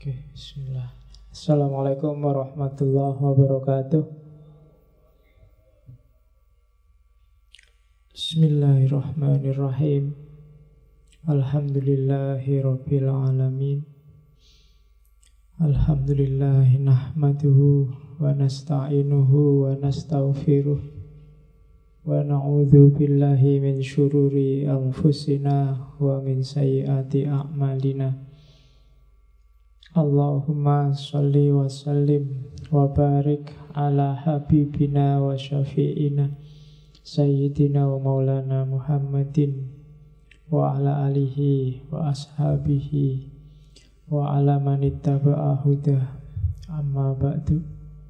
Oke, bismillah. Assalamualaikum warahmatullahi wabarakatuh. Bismillahirrahmanirrahim. Alhamdulillahi rabbil alamin. Alhamdulillahi nahmaduhu wa nasta'inuhu wa nastaghfiruh wa na'udzu billahi min syururi anfusina wa min sayyiati a'malina. Allahumma sholli wa sallim wa barik ala habibina wa syafi'ina Sayyidina wa maulana Muhammadin wa ala alihi wa ashabihi wa ala manittaba'a hudah, amma ba'du.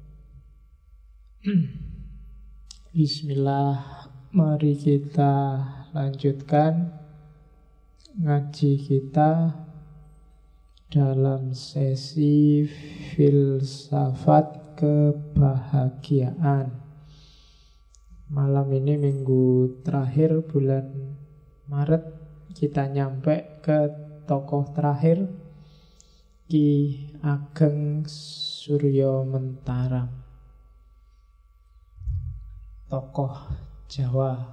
Bismillah, mari kita lanjutkan ngaji kita dalam sesi filsafat kebahagiaan. Malam ini minggu terakhir bulan Maret, kita nyampe ke tokoh terakhir, Ki Ageng Suryo Mentaram, tokoh Jawa.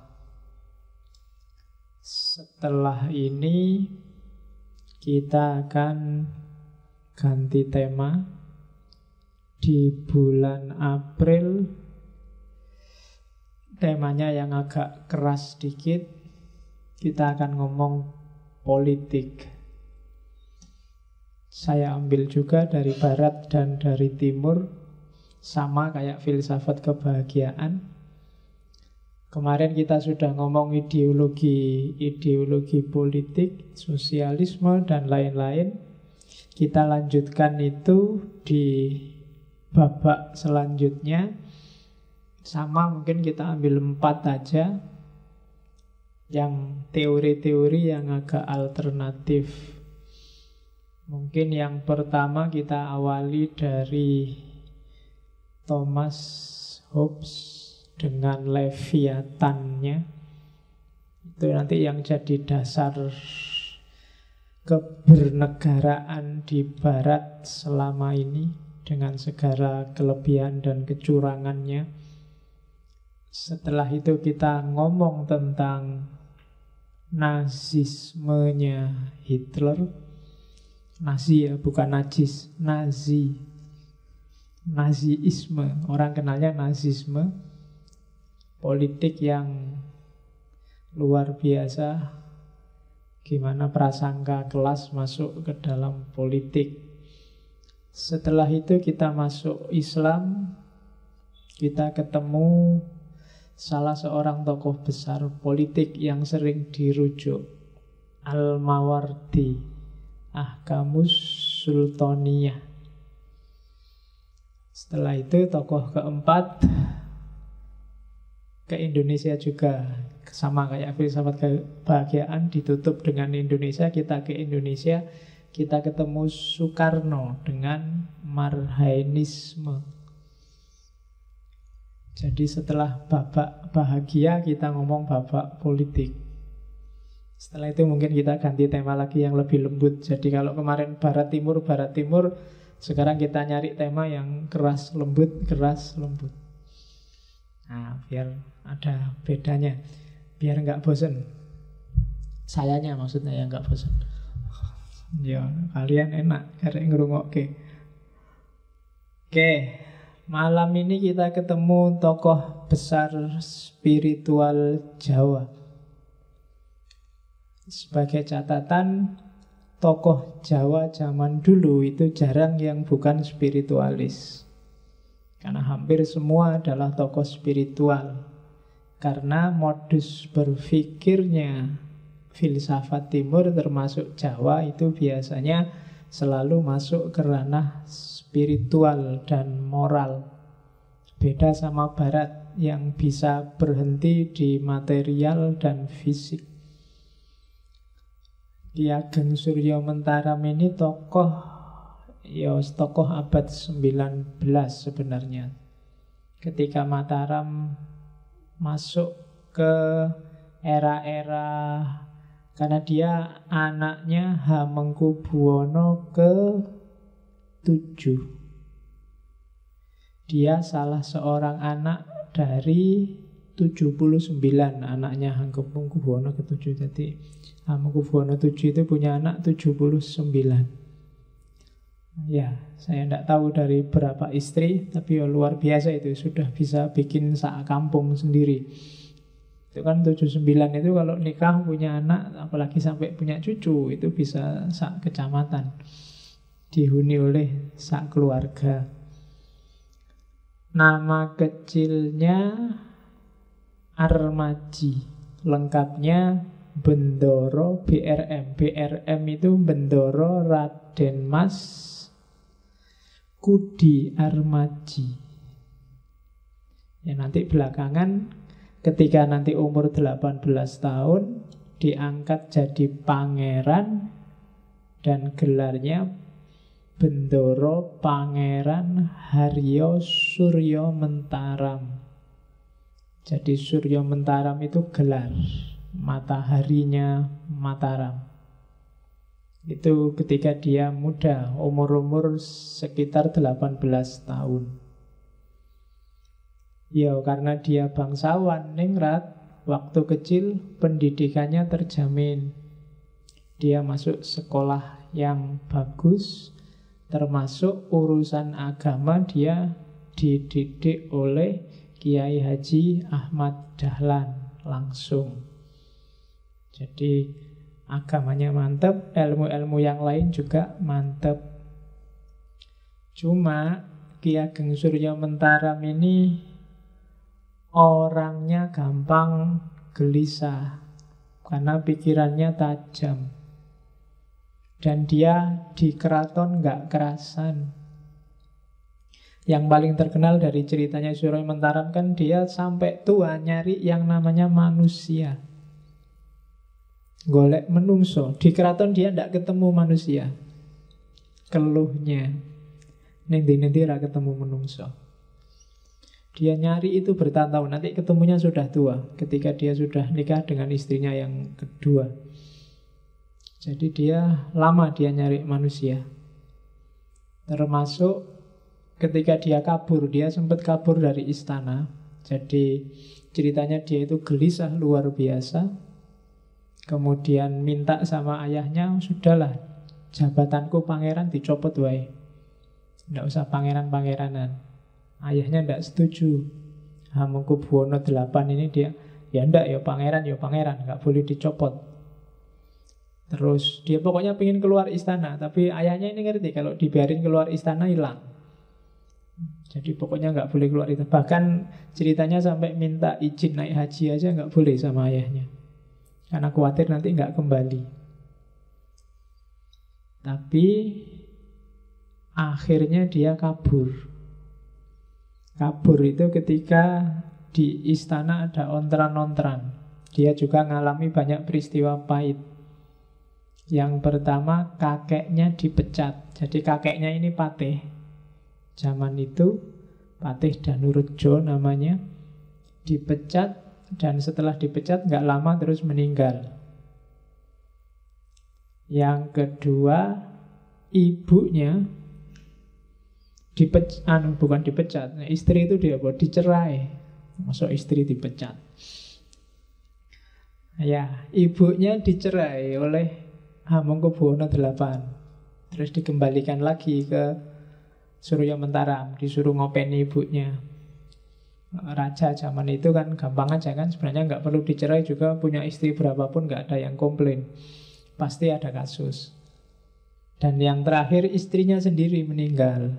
Setelah ini kita akan ganti tema. Di bulan April temanya yang agak keras sedikit. Kita akan ngomong politik. Saya ambil juga dari barat dan dari timur, sama kayak filsafat kebahagiaan. Kemarin kita sudah ngomong ideologi politik, sosialisme, dan lain-lain. Kita lanjutkan itu di babak selanjutnya. Sama, mungkin kita ambil 4 aja, yang teori-teori yang agak alternatif. Mungkin yang pertama kita awali dari Thomas Hobbes dengan Leviathannya. Itu nanti yang jadi dasar kebernegaraan di barat selama ini, dengan segala kelebihan dan kecurangannya. Setelah itu kita ngomong tentang nazismenya Hitler. Nazi ya, bukan najis, Nazi. Naziisme, orang kenalnya nazisme. Politik yang luar biasa, gimana prasangka kelas masuk ke dalam politik. Setelah itu kita masuk Islam. Kita ketemu salah seorang tokoh besar politik yang sering dirujuk, Al-Mawardi, Ahkamus Sultaniyah. Setelah itu tokoh keempat ke Indonesia juga, sama kayak filsafat kebahagiaan, ditutup dengan Indonesia. Kita ke Indonesia, kita ketemu Soekarno dengan Marhainisme. Jadi setelah babak bahagia, kita ngomong babak politik. Setelah itu mungkin kita ganti tema lagi yang lebih lembut. Jadi kalau kemarin barat timur, sekarang kita nyari tema yang keras lembut. Nah, biar ada bedanya, biar nggak bosen. Sayanya maksudnya yang nggak bosen. Ya, kalian enak karek ngrungokke. Oke, malam ini kita ketemu tokoh besar spiritual Jawa. Sebagai catatan, tokoh Jawa zaman dulu itu jarang yang bukan spiritualis. Karena hampir semua adalah tokoh spiritual. Karena modus berpikirnya filsafat timur termasuk Jawa itu biasanya selalu masuk ke ranah spiritual dan moral. Beda sama barat yang bisa berhenti di material dan fisik. Ki Ageng Suryo Mentaram ini tokoh abad 19 sebenarnya. Ketika Mataram masuk ke era-era, karena dia anaknya Hamengkubuwono Dia salah seorang anak dari 79 anaknya Hamengkubuwono ke-7. Jadi Hamengkubuwono VII itu punya anak 79. Ya, saya tidak tahu dari berapa istri, tapi ya luar biasa itu, sudah bisa bikin sak kampung sendiri. Itu kan 79 itu kalau nikah punya anak, apalagi sampai punya cucu, itu bisa sak kecamatan, dihuni oleh sak keluarga. Nama kecilnya Armadji, lengkapnya Bendoro BRM. BRM itu Bendoro Raden Mas Kudi Armadji. Ya nanti belakangan ketika nanti umur 18 tahun diangkat jadi pangeran dan gelarnya Bendoro Pangeran Haryo Suryo Mentaram. Jadi Suryo Mentaram itu gelar, mataharinya Mataram. Itu ketika dia muda, umur-umur sekitar 18 tahun. Ya karena dia bangsawan ningrat, waktu kecil pendidikannya terjamin. Dia masuk sekolah yang bagus, termasuk urusan agama dia dididik oleh Kiai Haji Ahmad Dahlan langsung. Jadi agamanya mantep, ilmu-ilmu yang lain juga mantep. Cuma Ki Ageng Suryo Mentaram ini orangnya gampang gelisah karena pikirannya tajam. Dan dia di keraton gak kerasan. Yang paling terkenal dari ceritanya Suryo Mentaram kan dia sampai tua nyari yang namanya manusia, golek menungso. Di keraton dia tidak ketemu manusia. Keluhnya nanti ra ketemu menungso. Dia nyari itu bertahun-tahun, nanti ketemunya sudah tua, ketika dia sudah nikah dengan istrinya yang kedua. Jadi dia lama dia nyari manusia. Termasuk ketika dia kabur, dia sempat kabur dari istana. Jadi ceritanya dia itu gelisah luar biasa. Kemudian minta sama ayahnya, sudahlah jabatanku pangeran dicopot wae, tidak usah pangeran-pangeranan. Ayahnya tidak setuju. Hamengkubuwono VIII ini dia, ya ndak, ya pangeran, nggak boleh dicopot. Terus dia pokoknya pengen keluar istana, tapi ayahnya ini ngerti kalau dibiarin keluar istana hilang. Jadi pokoknya nggak boleh keluar itu. Bahkan ceritanya sampai minta izin naik haji aja nggak boleh sama ayahnya, karena khawatir nanti nggak kembali. Tapi akhirnya dia kabur. Kabur itu ketika di istana ada ontran-ontran. Dia juga ngalami banyak peristiwa pahit. Yang pertama, kakeknya dipecat. Jadi kakeknya ini Patih. Zaman itu Patih Danurjo namanya, dipecat. Dan setelah dipecat nggak lama terus meninggal. Yang kedua, ibunya bukan dipecat, istri itu dia dicerai. Masuk istri dipecat. Ya, ibunya dicerai oleh Hamengkubuwono VIII. Terus dikembalikan lagi ke Suryo Mentaram, disuruh ngopeni ibunya. Raja zaman itu kan gampang aja kan, sebenarnya nggak perlu dicerai juga, punya istri berapapun nggak ada yang komplain, pasti ada kasus. Dan yang terakhir istrinya sendiri meninggal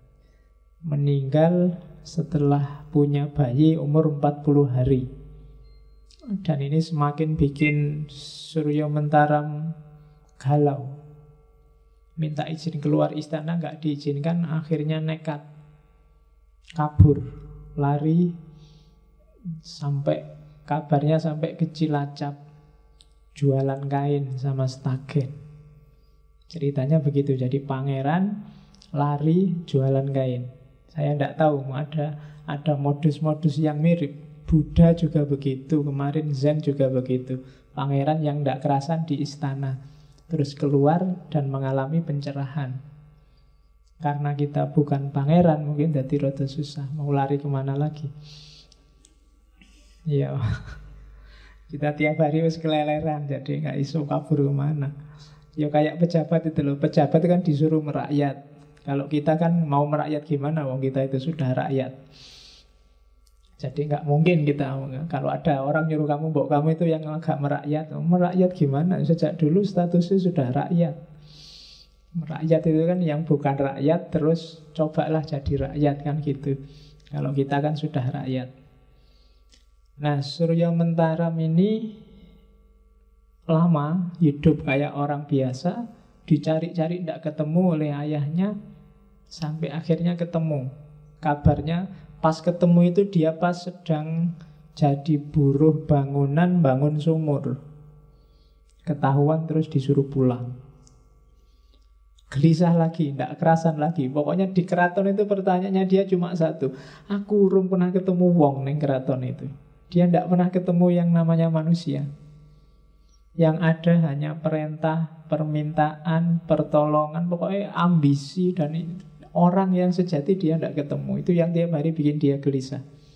setelah punya bayi umur 40 hari. Dan ini semakin bikin Suryo Mentaram galau. Minta izin keluar istana nggak diizinkan, akhirnya nekat kabur, lari sampai kabarnya sampai ke Cilacap, jualan kain sama stagen. Ceritanya begitu. Jadi pangeran lari jualan kain. Saya tidak tahu ada modus-modus yang mirip. Buddha juga begitu, kemarin Zen juga begitu. Pangeran yang tidak kerasan di istana, terus keluar dan mengalami pencerahan. Karena kita bukan pangeran, mungkin jadi rada susah. Mau lari kemana lagi? Iya. Kita tiap hari wis keleleran, jadi nggak iso kabur kemana. Ya kayak pejabat itu loh. Pejabat kan disuruh merakyat. Kalau kita kan mau merakyat gimana? Wong kita itu sudah rakyat. Jadi nggak mungkin kita, kalau ada orang nyuruh kamu, mbok kamu itu yang agak merakyat. Merakyat gimana? Sejak dulu statusnya sudah rakyat. Rakyat itu kan yang bukan rakyat, terus cobalah jadi rakyat kan gitu. Kalau kita kan sudah rakyat. Nah, Surya Mentaram ini lama hidup kayak orang biasa, dicari-cari tidak ketemu oleh ayahnya, sampai akhirnya ketemu. Kabarnya pas ketemu itu dia pas sedang jadi buruh bangunan, bangun sumur. Ketahuan terus disuruh pulang. Gelisah lagi, tidak kerasan lagi. Pokoknya di keraton itu pertanyaannya dia cuma satu. Aku urung pernah ketemu wong neng keraton itu. Dia tidak pernah ketemu yang namanya manusia. Yang ada hanya perintah, permintaan, pertolongan, pokoknya ambisi dan orang yang sejati dia tidak ketemu. Itu yang tiap hari bikin dia gelisah.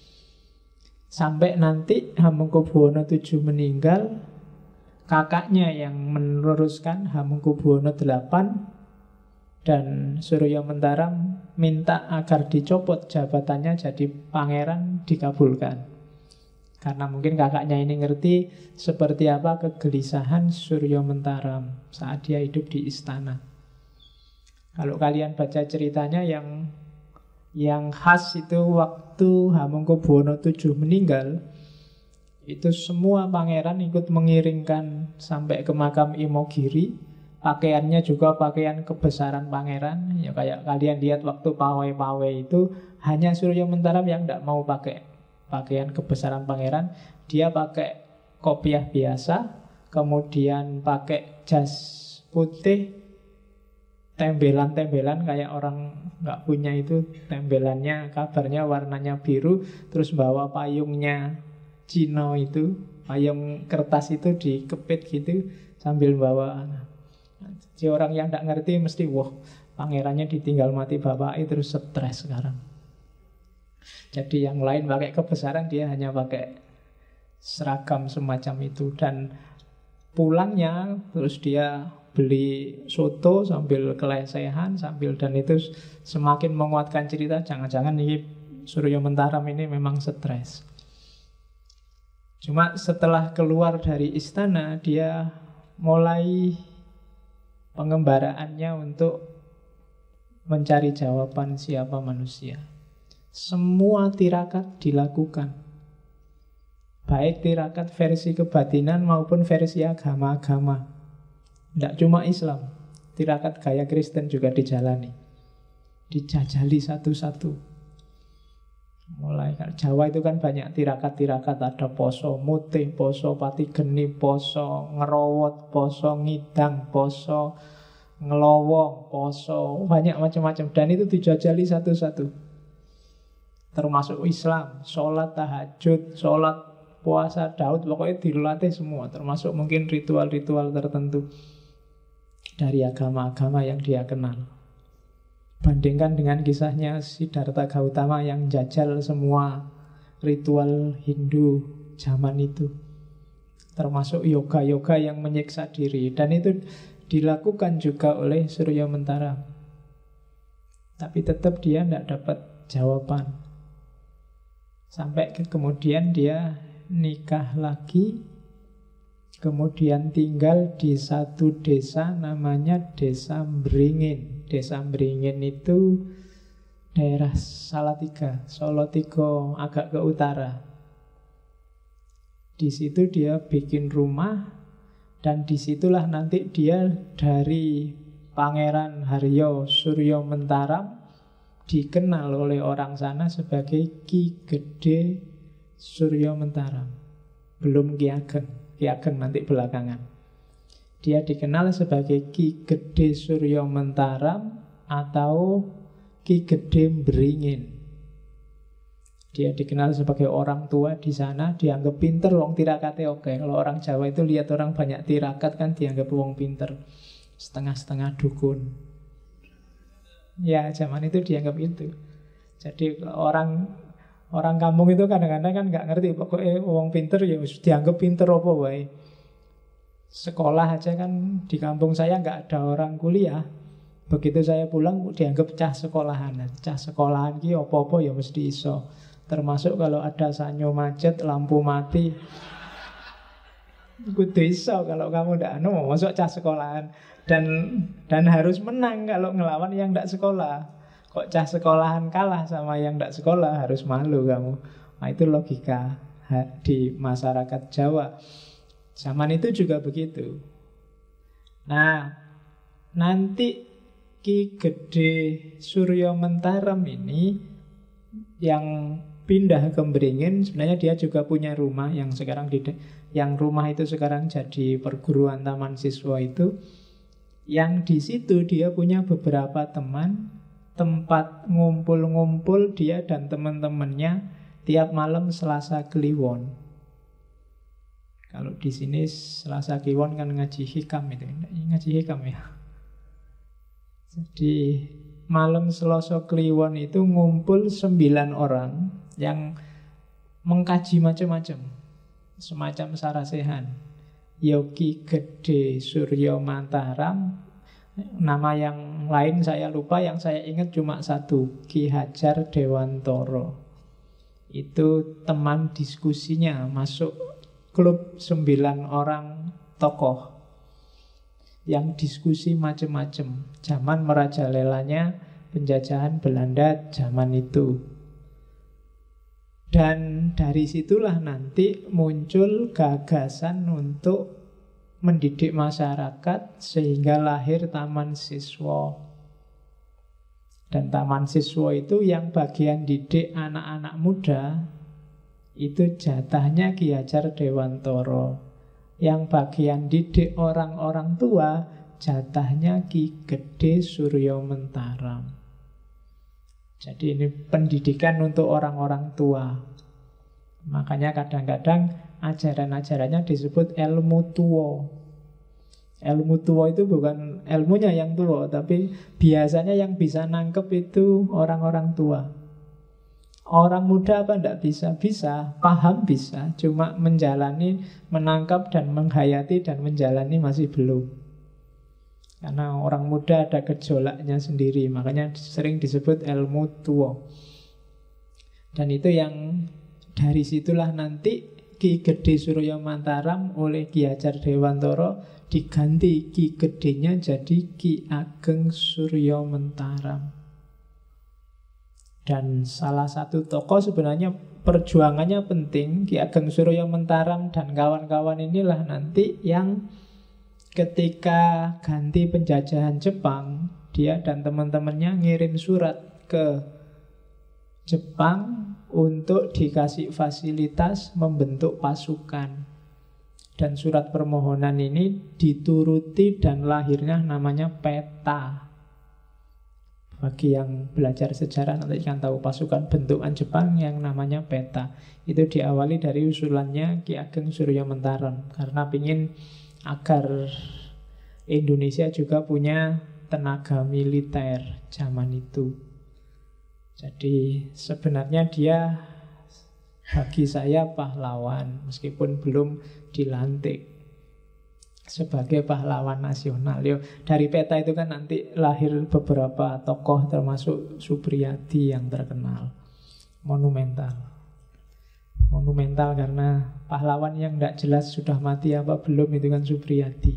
Sampai nanti Hamengkubuwono VII meninggal, kakaknya yang meneruskan Hamengkubuwono VIII, dan Surya Mentaram minta agar dicopot jabatannya jadi pangeran, dikabulkan. Karena mungkin kakaknya ini ngerti seperti apa kegelisahan Surya Mentaram saat dia hidup di istana. Kalau kalian baca ceritanya yang khas itu waktu Hamengkubuwono VII meninggal, itu semua pangeran ikut mengiringkan sampai ke makam Imogiri. Pakaiannya juga pakaian kebesaran pangeran. Ya kayak kalian lihat waktu pawai-pawai itu, hanya Surya Mentaram yang tidak mau pakai pakaian kebesaran pangeran. Dia pakai kopiah biasa, kemudian pakai jas putih, tembelan-tembelan kayak orang nggak punya itu, tembelannya kabarnya warnanya biru, terus bawa payungnya Cino itu, payung kertas itu dikepit gitu sambil bawa. Jadi orang yang tidak ngerti mesti, wah, pangerannya ditinggal mati bapaknya terus stres sekarang. Jadi yang lain pakai kebesaran, dia hanya pakai seragam semacam itu. Dan pulangnya terus dia beli soto sambil kelesehan, dan itu semakin menguatkan cerita. Jangan-jangan ini Surya Mentaram ini memang stres. Cuma setelah keluar dari istana, dia mulai pengembaraannya untuk mencari jawaban siapa manusia. Semua tirakat dilakukan, baik tirakat versi kebatinan maupun versi agama-agama. Tidak cuma Islam, tirakat gaya Kristen juga dijalani, dijajali satu-satu. Mulai Jawa itu kan banyak tirakat-tirakat, ada poso mutih, poso pati geni, poso ngerowot, poso ngidang, poso ngelowong, poso, banyak macam-macam. Dan itu dijajali satu-satu. Termasuk Islam, sholat tahajud, sholat puasa Daud, pokoknya dilatih semua. Termasuk mungkin ritual-ritual tertentu dari agama-agama yang dia kenal. Bandingkan dengan kisahnya Siddhartha Gautama yang jajal semua ritual Hindu zaman itu, termasuk yoga-yoga yang menyiksa diri. Dan itu dilakukan juga oleh Surya Mentaram. Tapi tetap dia tidak dapat jawaban. Sampai kemudian dia nikah lagi, kemudian tinggal di satu desa namanya Desa Mbringin. Desa Mbringin itu daerah Salatiga, Solo Tigo agak ke utara. Di situ dia bikin rumah, dan disitulah nanti dia dari Pangeran Haryo Surya Mentaram dikenal oleh orang sana sebagai Ki Gede Surya Mentaram. Belum Ki Ageng, Ki Ageng nanti belakangan. Dia dikenal sebagai Ki Gede Surya Mentaram atau Ki Gede Mbringin. Dia dikenal sebagai orang tua di sana, dianggap pinter, wong tirakatnya oke. Kalau orang Jawa itu lihat orang banyak tirakat kan dianggap wong pinter, setengah-setengah dukun. Ya, zaman itu dianggap itu. Jadi orang orang kampung itu kadang-kadang kan nggak ngerti, pokoknya wong pinter ya wis dianggap pinter apa wae. Sekolah aja kan di kampung saya nggak ada orang kuliah. Begitu saya pulang dianggap cah sekolahan. Cah sekolahan ki apa-apa ya mesti iso. Termasuk kalau ada sanyo macet, lampu mati, kudu iso kalau kamu ndak anu masuk cah sekolahan. Dan harus menang kalau ngelawan yang ndak sekolah. Kok cah sekolahan kalah sama yang ndak sekolah, harus malu kamu. Nah, itu logika di masyarakat Jawa. Zaman itu juga begitu. Nah, nanti Ki Gede Suryo Mentaram ini yang pindah ke Beringin, sebenarnya dia juga punya rumah yang sekarang yang rumah itu sekarang jadi perguruan taman siswa itu. Yang di situ dia punya beberapa teman, tempat ngumpul-ngumpul dia dan teman-temannya tiap malam Selasa Kliwon. Kalau di sini Selasa Kliwon kan ngaji hikam itu, ngaji hikam ya. Jadi malam Selasa Kliwon itu ngumpul 9 orang yang mengkaji macam-macam, semacam sarasehan. Yogi Gede Suryo Mataram. Nama yang lain saya lupa, yang saya ingat cuma satu, Ki Hajar Dewantoro. Itu teman diskusinya, masuk klub 9 orang tokoh yang diskusi macam-macam. Zaman merajalelanya penjajahan Belanda zaman itu. Dan dari situlah nanti muncul gagasan untuk mendidik masyarakat sehingga lahir Taman Siswa. Dan Taman Siswa itu yang bagian didik anak-anak muda itu jatahnya Ki Hajar Dewantoro. Yang bagian didik orang-orang tua jatahnya Ki Gede Suryo Mentaram. Jadi ini pendidikan untuk orang-orang tua. Makanya kadang-kadang ajaran-ajarannya disebut ilmu tua. Ilmu tua itu bukan ilmunya yang tua, tapi biasanya yang bisa nangkep itu orang-orang tua. Orang muda apa enggak bisa? Bisa, paham bisa. Cuma menjalani, menangkap dan menghayati dan menjalani masih belum. Karena orang muda ada gejolaknya sendiri, makanya sering disebut ilmu tua. Dan itu yang dari situlah nanti Ki Gede Suryo Mataram oleh Ki Hajar Dewantoro diganti Ki Gedenya jadi Ki Ageng Suryo Mentaram. Dan salah satu tokoh sebenarnya perjuangannya penting. Ki Ageng Suryo Mentaram dan kawan-kawan inilah nanti yang ketika ganti penjajahan Jepang, dia dan teman-temannya ngirim surat ke Jepang untuk dikasih fasilitas membentuk pasukan. Dan surat permohonan ini dituruti dan lahirnya namanya peta. Bagi yang belajar sejarah nanti kan tahu pasukan bentukan Jepang yang namanya peta. Itu diawali dari usulannya Ki Ageng Suryo Mentaram karena ingin agar Indonesia juga punya tenaga militer zaman itu. Jadi sebenarnya dia bagi saya pahlawan meskipun belum dilantik sebagai pahlawan nasional. Yo, dari peta itu kan nanti lahir beberapa tokoh termasuk Supriyadi yang terkenal. Monumental. Monumental karena pahlawan yang tidak jelas sudah mati apa belum itu kan Supriyadi.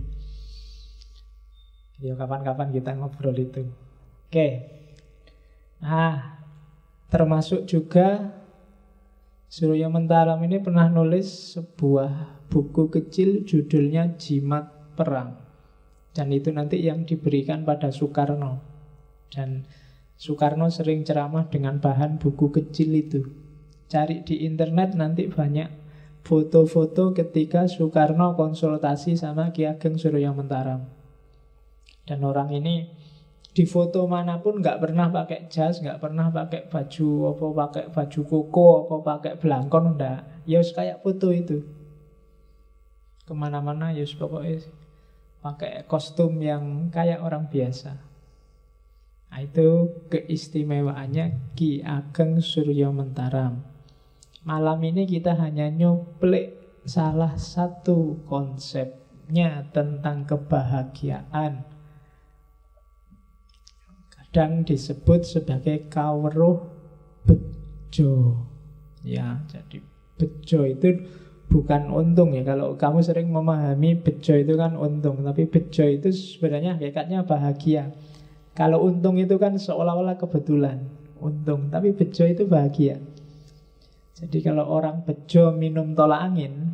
Ya kapan-kapan kita ngobrol itu. Oke. Nah, termasuk juga Suryo Mentaram ini pernah nulis sebuah buku kecil judulnya Jimat Perang. Dan itu nanti yang diberikan pada Soekarno. Dan Soekarno sering ceramah dengan bahan buku kecil itu. Cari di internet nanti banyak foto-foto ketika Soekarno konsultasi sama Ki Ageng Suryo Mentaram. Dan orang ini di foto manapun nggak pernah pakai jas, nggak pernah pakai baju apa, pakai baju koko apa, pakai belangkon, ndak. Ya kayak foto itu. Kemana-mana ya pokoknya pakai kostum yang kayak orang biasa. Nah, Itu keistimewaannya Ki Ageng Suryo Mentaram. Malam ini kita hanya nyuplik salah satu konsepnya tentang kebahagiaan. Kadang disebut sebagai kawruh bejo. Ya, jadi bejo itu bukan untung ya. Kalau kamu sering memahami bejo itu kan untung, tapi bejo itu sebenarnya hakikatnya bahagia. Kalau untung itu kan seolah-olah kebetulan untung, tapi bejo itu bahagia. Jadi kalau orang bejo minum tolak angin,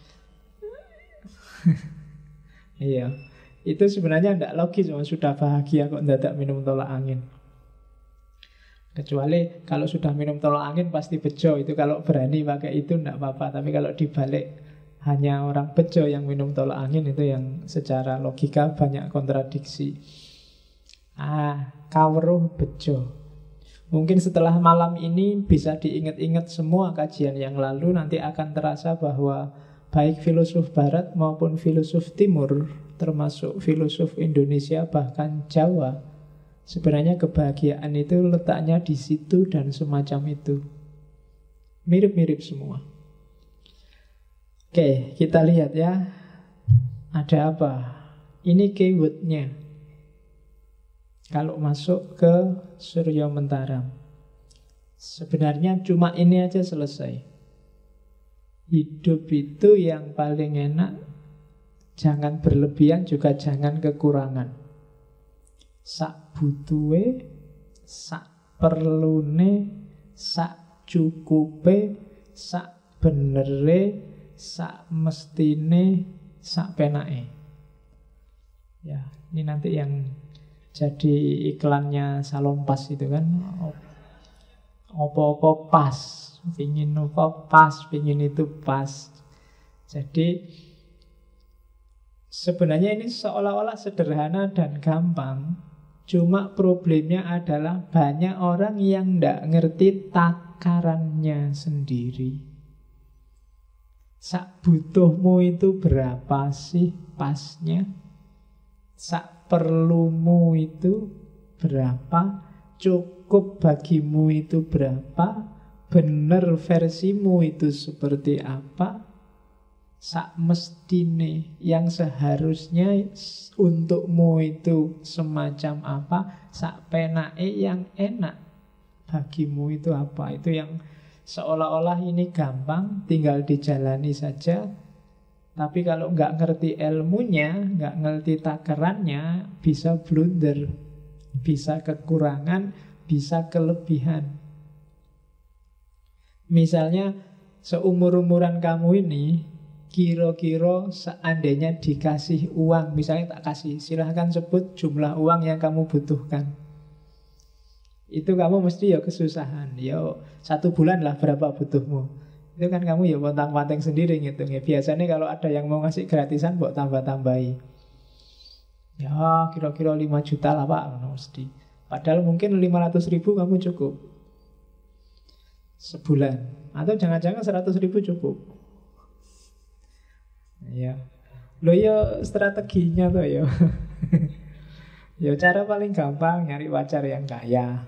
iya, itu sebenarnya tidak logis, sudah bahagia kok mendadak minum tolak angin. Kecuali kalau sudah minum tolak angin pasti bejo, itu kalau berani pakai itu tidak apa-apa. Tapi kalau dibalik hanya orang bejo yang minum tolak angin, itu yang secara logika banyak kontradiksi. Kawruh bejo. Mungkin setelah malam ini bisa diingat-ingat semua kajian yang lalu. Nanti akan terasa bahwa baik filosof barat maupun filosof timur, termasuk filosof Indonesia bahkan Jawa, sebenarnya kebahagiaan itu letaknya di situ dan semacam itu. Mirip-mirip semua. Oke, kita lihat ya. Ada apa? Ini keywordnya. Kalau masuk ke Suryo Mentaram, sebenarnya cuma ini aja selesai. Hidup itu yang paling enak, jangan berlebihan juga jangan kekurangan. Sak butuhe, sak perlune, sak cukupe, sak benere, sak mestine, sak penake. Ya, ini nanti yang jadi iklannya Salonpas itu kan, opo-opo pas, pingin opo pas, pingin itu pas. Jadi sebenarnya ini seolah-olah sederhana dan gampang. Cuma problemnya adalah banyak orang yang tidak ngerti takarannya sendiri. Sak butuhmu itu berapa sih pasnya? Sak perlumu itu berapa? Cukup bagimu itu berapa? Bener versimu itu seperti apa? Sak mestine yang seharusnya untukmu itu semacam apa? Sak penake yang enak bagimu itu apa? Itu yang seolah-olah ini gampang, tinggal dijalani saja. Tapi kalau nggak ngerti ilmunya, nggak ngerti takarannya, bisa blunder, bisa kekurangan, bisa kelebihan. Misalnya seumur-umuran kamu ini, kira-kira seandainya dikasih uang, misalnya tak kasih, silahkan sebut jumlah uang yang kamu butuhkan. Itu kamu mesti ya kesusahan. Ya 1 bulan lah berapa butuhmu. Itu kan kamu ya pontang-panting sendiri ngitungnya. Biasanya kalau ada yang mau ngasih gratisan, buat tambah-tambahi. Ya kira-kira 5 juta lah Pak, mesti. Padahal mungkin 500.000 kamu cukup sebulan. Atau jangan-jangan 100.000 cukup. Ya, lo ya strateginya tuh ya. Ya cara paling gampang nyari pacar yang kaya.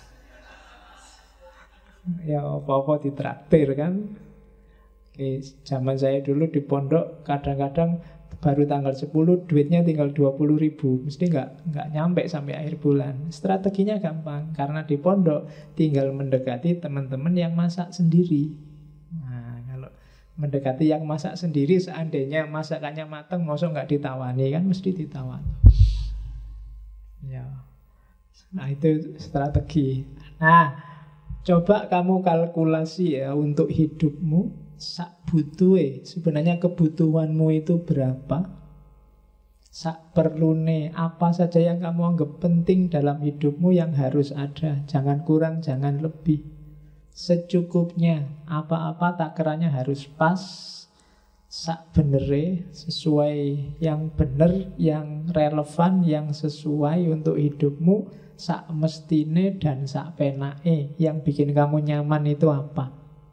Ya apa-apa ditraktir kan. Oke, zaman saya dulu di pondok kadang-kadang baru tanggal 10 duitnya tinggal 20.000. Mesti nggak nyampe sampai akhir bulan. Strateginya gampang, karena di pondok tinggal mendekati teman-teman yang masak sendiri. Nah, kalau mendekati yang masak sendiri, seandainya masakannya matang, mosok nggak ditawani kan, mesti ditawani. Ya, nah itu strategi. Nah, coba kamu kalkulasi ya untuk hidupmu, sak butuhe, sebenarnya kebutuhanmu itu berapa? Sak perlune, apa saja yang kamu anggap penting dalam hidupmu yang harus ada. Jangan kurang, jangan lebih. Secukupnya, apa-apa takarannya harus pas, sak benere, sesuai yang bener, yang relevan, yang sesuai untuk hidupmu. Sak mestine dan sak penake, yang bikin kamu nyaman itu apa?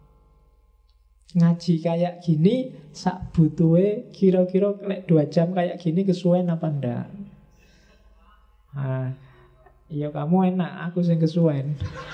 Ngaji kayak gini, sak butuhe kira-kira 2 jam kayak gini kesuwen apa ndak? Nah, Ya kamu enak, aku sing kesuwen.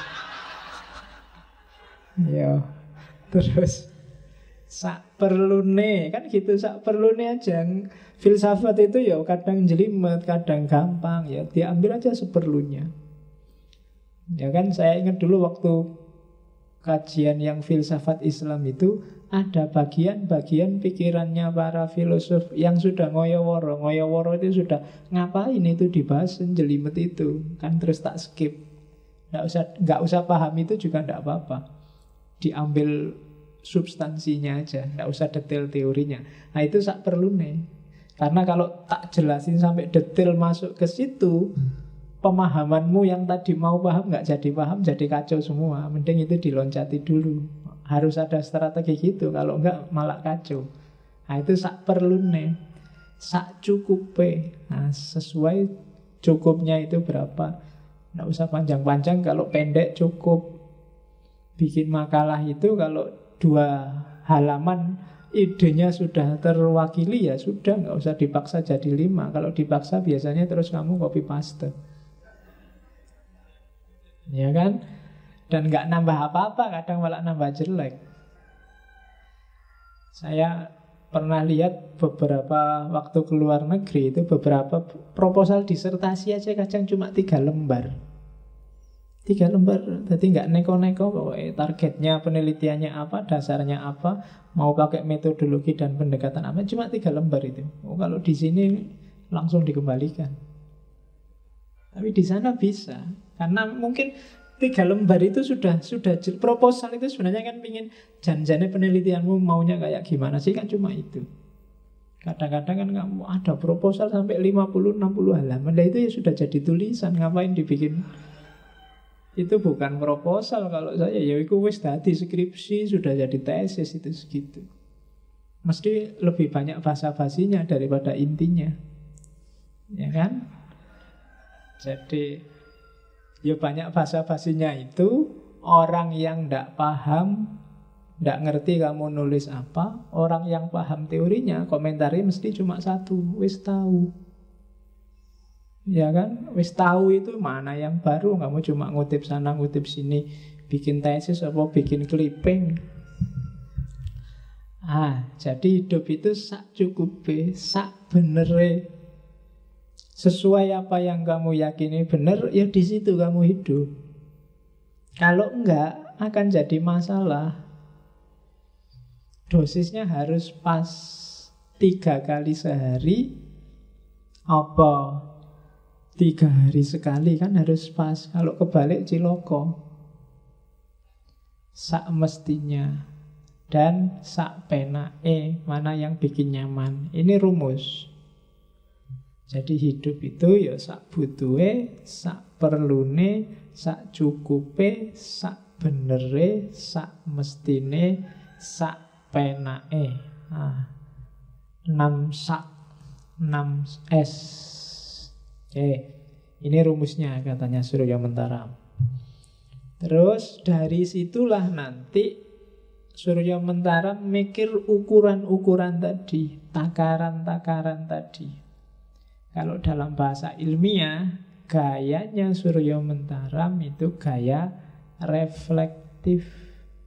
Ya. Terus sak perlune kan gitu, sak perlune aja. Filsafat itu ya kadang jelimet, kadang gampang, ya diambil aja seperlunya. Ya kan, saya ingat dulu waktu kajian yang filsafat Islam itu ada bagian-bagian pikirannya para filosof yang sudah ngoyo-woro. Ngoyo-woro itu sudah ngapain itu dibahas jelimet itu kan, terus tak skip. Nggak usah paham itu juga nggak apa-apa. Diambil substansinya aja, nggak usah detail teorinya. Nah itu sak perlune. Karena kalau tak jelasin sampai detail masuk ke situ, pemahamanmu yang tadi mau paham nggak jadi paham, jadi kacau semua. Mending itu diloncati dulu. Harus ada strategi gitu, kalau nggak malah kacau. Nah itu sak perlune, sak cukupe. Nah sesuai cukupnya itu berapa. Nggak usah panjang-panjang, kalau pendek cukup. Bikin makalah itu kalau 2 halaman idenya sudah terwakili, ya sudah, nggak usah dipaksa jadi 5. Kalau dipaksa biasanya terus kamu copy paste, ya kan? Dan nggak nambah apa-apa, kadang malah nambah jelek. Saya pernah lihat beberapa waktu ke luar negeri itu, beberapa proposal disertasi aja kadang cuma 3 lembar. 3 lembar, jadi nggak neko-neko pokoknya targetnya, penelitiannya apa, dasarnya apa, mau pakai metodologi dan pendekatan apa, cuma 3 lembar itu. Oh, kalau di sini langsung dikembalikan. Tapi di sana bisa, karena mungkin 3 lembar itu sudah proposal itu sebenarnya kan pingin janjinya penelitianmu maunya kayak gimana sih, kan cuma itu. Kadang-kadang kan kamu ada proposal sampai 50-60 halaman, nah itu ya sudah jadi tulisan, ngapain dibikin. Itu bukan proposal kalau saya, ya itu wis tadi skripsi, sudah jadi tesis itu segitu. Mesti lebih banyak basa-basinya daripada intinya, ya kan? Jadi ya banyak basa-basinya itu orang yang ndak paham, ndak ngerti kamu nulis apa. Orang yang paham teorinya komentarnya mesti cuma satu, wis tahu. Ya kan, wis tahu itu mana yang baru. Kamu cuma ngutip sana ngutip sini, bikin tesis apa bikin clipping. Jadi hidup itu sak cukupe, sak benere. Sesuai apa yang kamu yakini benar, ya di situ kamu hidup. Kalau enggak akan jadi masalah. Dosisnya harus pas, 3 kali sehari apa 3 hari sekali, kan harus pas. Kalau kebalik ciloko. Sak mestinya dan sak penake, mana yang bikin nyaman. Ini rumus. Jadi hidup itu ya sak butuhe, sak perlune, sak cukupe, sak benere, sak mestine, sak penake. 6 sak, 6 S. Oke, ini rumusnya katanya Surya Mentara. Terus dari situlah nanti Surya Mentara mikir ukuran-ukuran tadi, takaran-takaran tadi. Kalau dalam bahasa ilmiah, gayanya Surya Mentara itu gaya reflektif.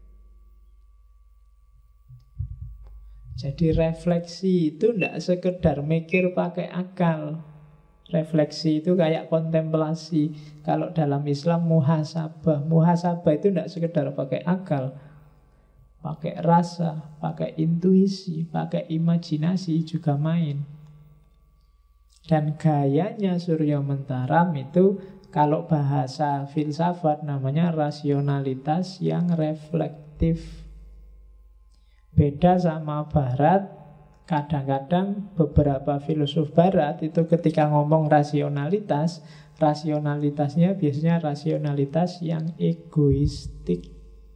Jadi refleksi itu tidak sekedar mikir pakai akal. Refleksi itu kayak kontemplasi. Kalau dalam Islam muhasabah. Muhasabah itu tidak sekedar pakai akal, pakai rasa, pakai intuisi, pakai imajinasi juga main. Dan gayanya Surya Mentara itu kalau bahasa filsafat namanya rasionalitas yang reflektif. Beda sama Barat. Kadang-kadang beberapa filosof Barat itu ketika ngomong rasionalitas, rasionalitasnya biasanya rasionalitas yang egoistik.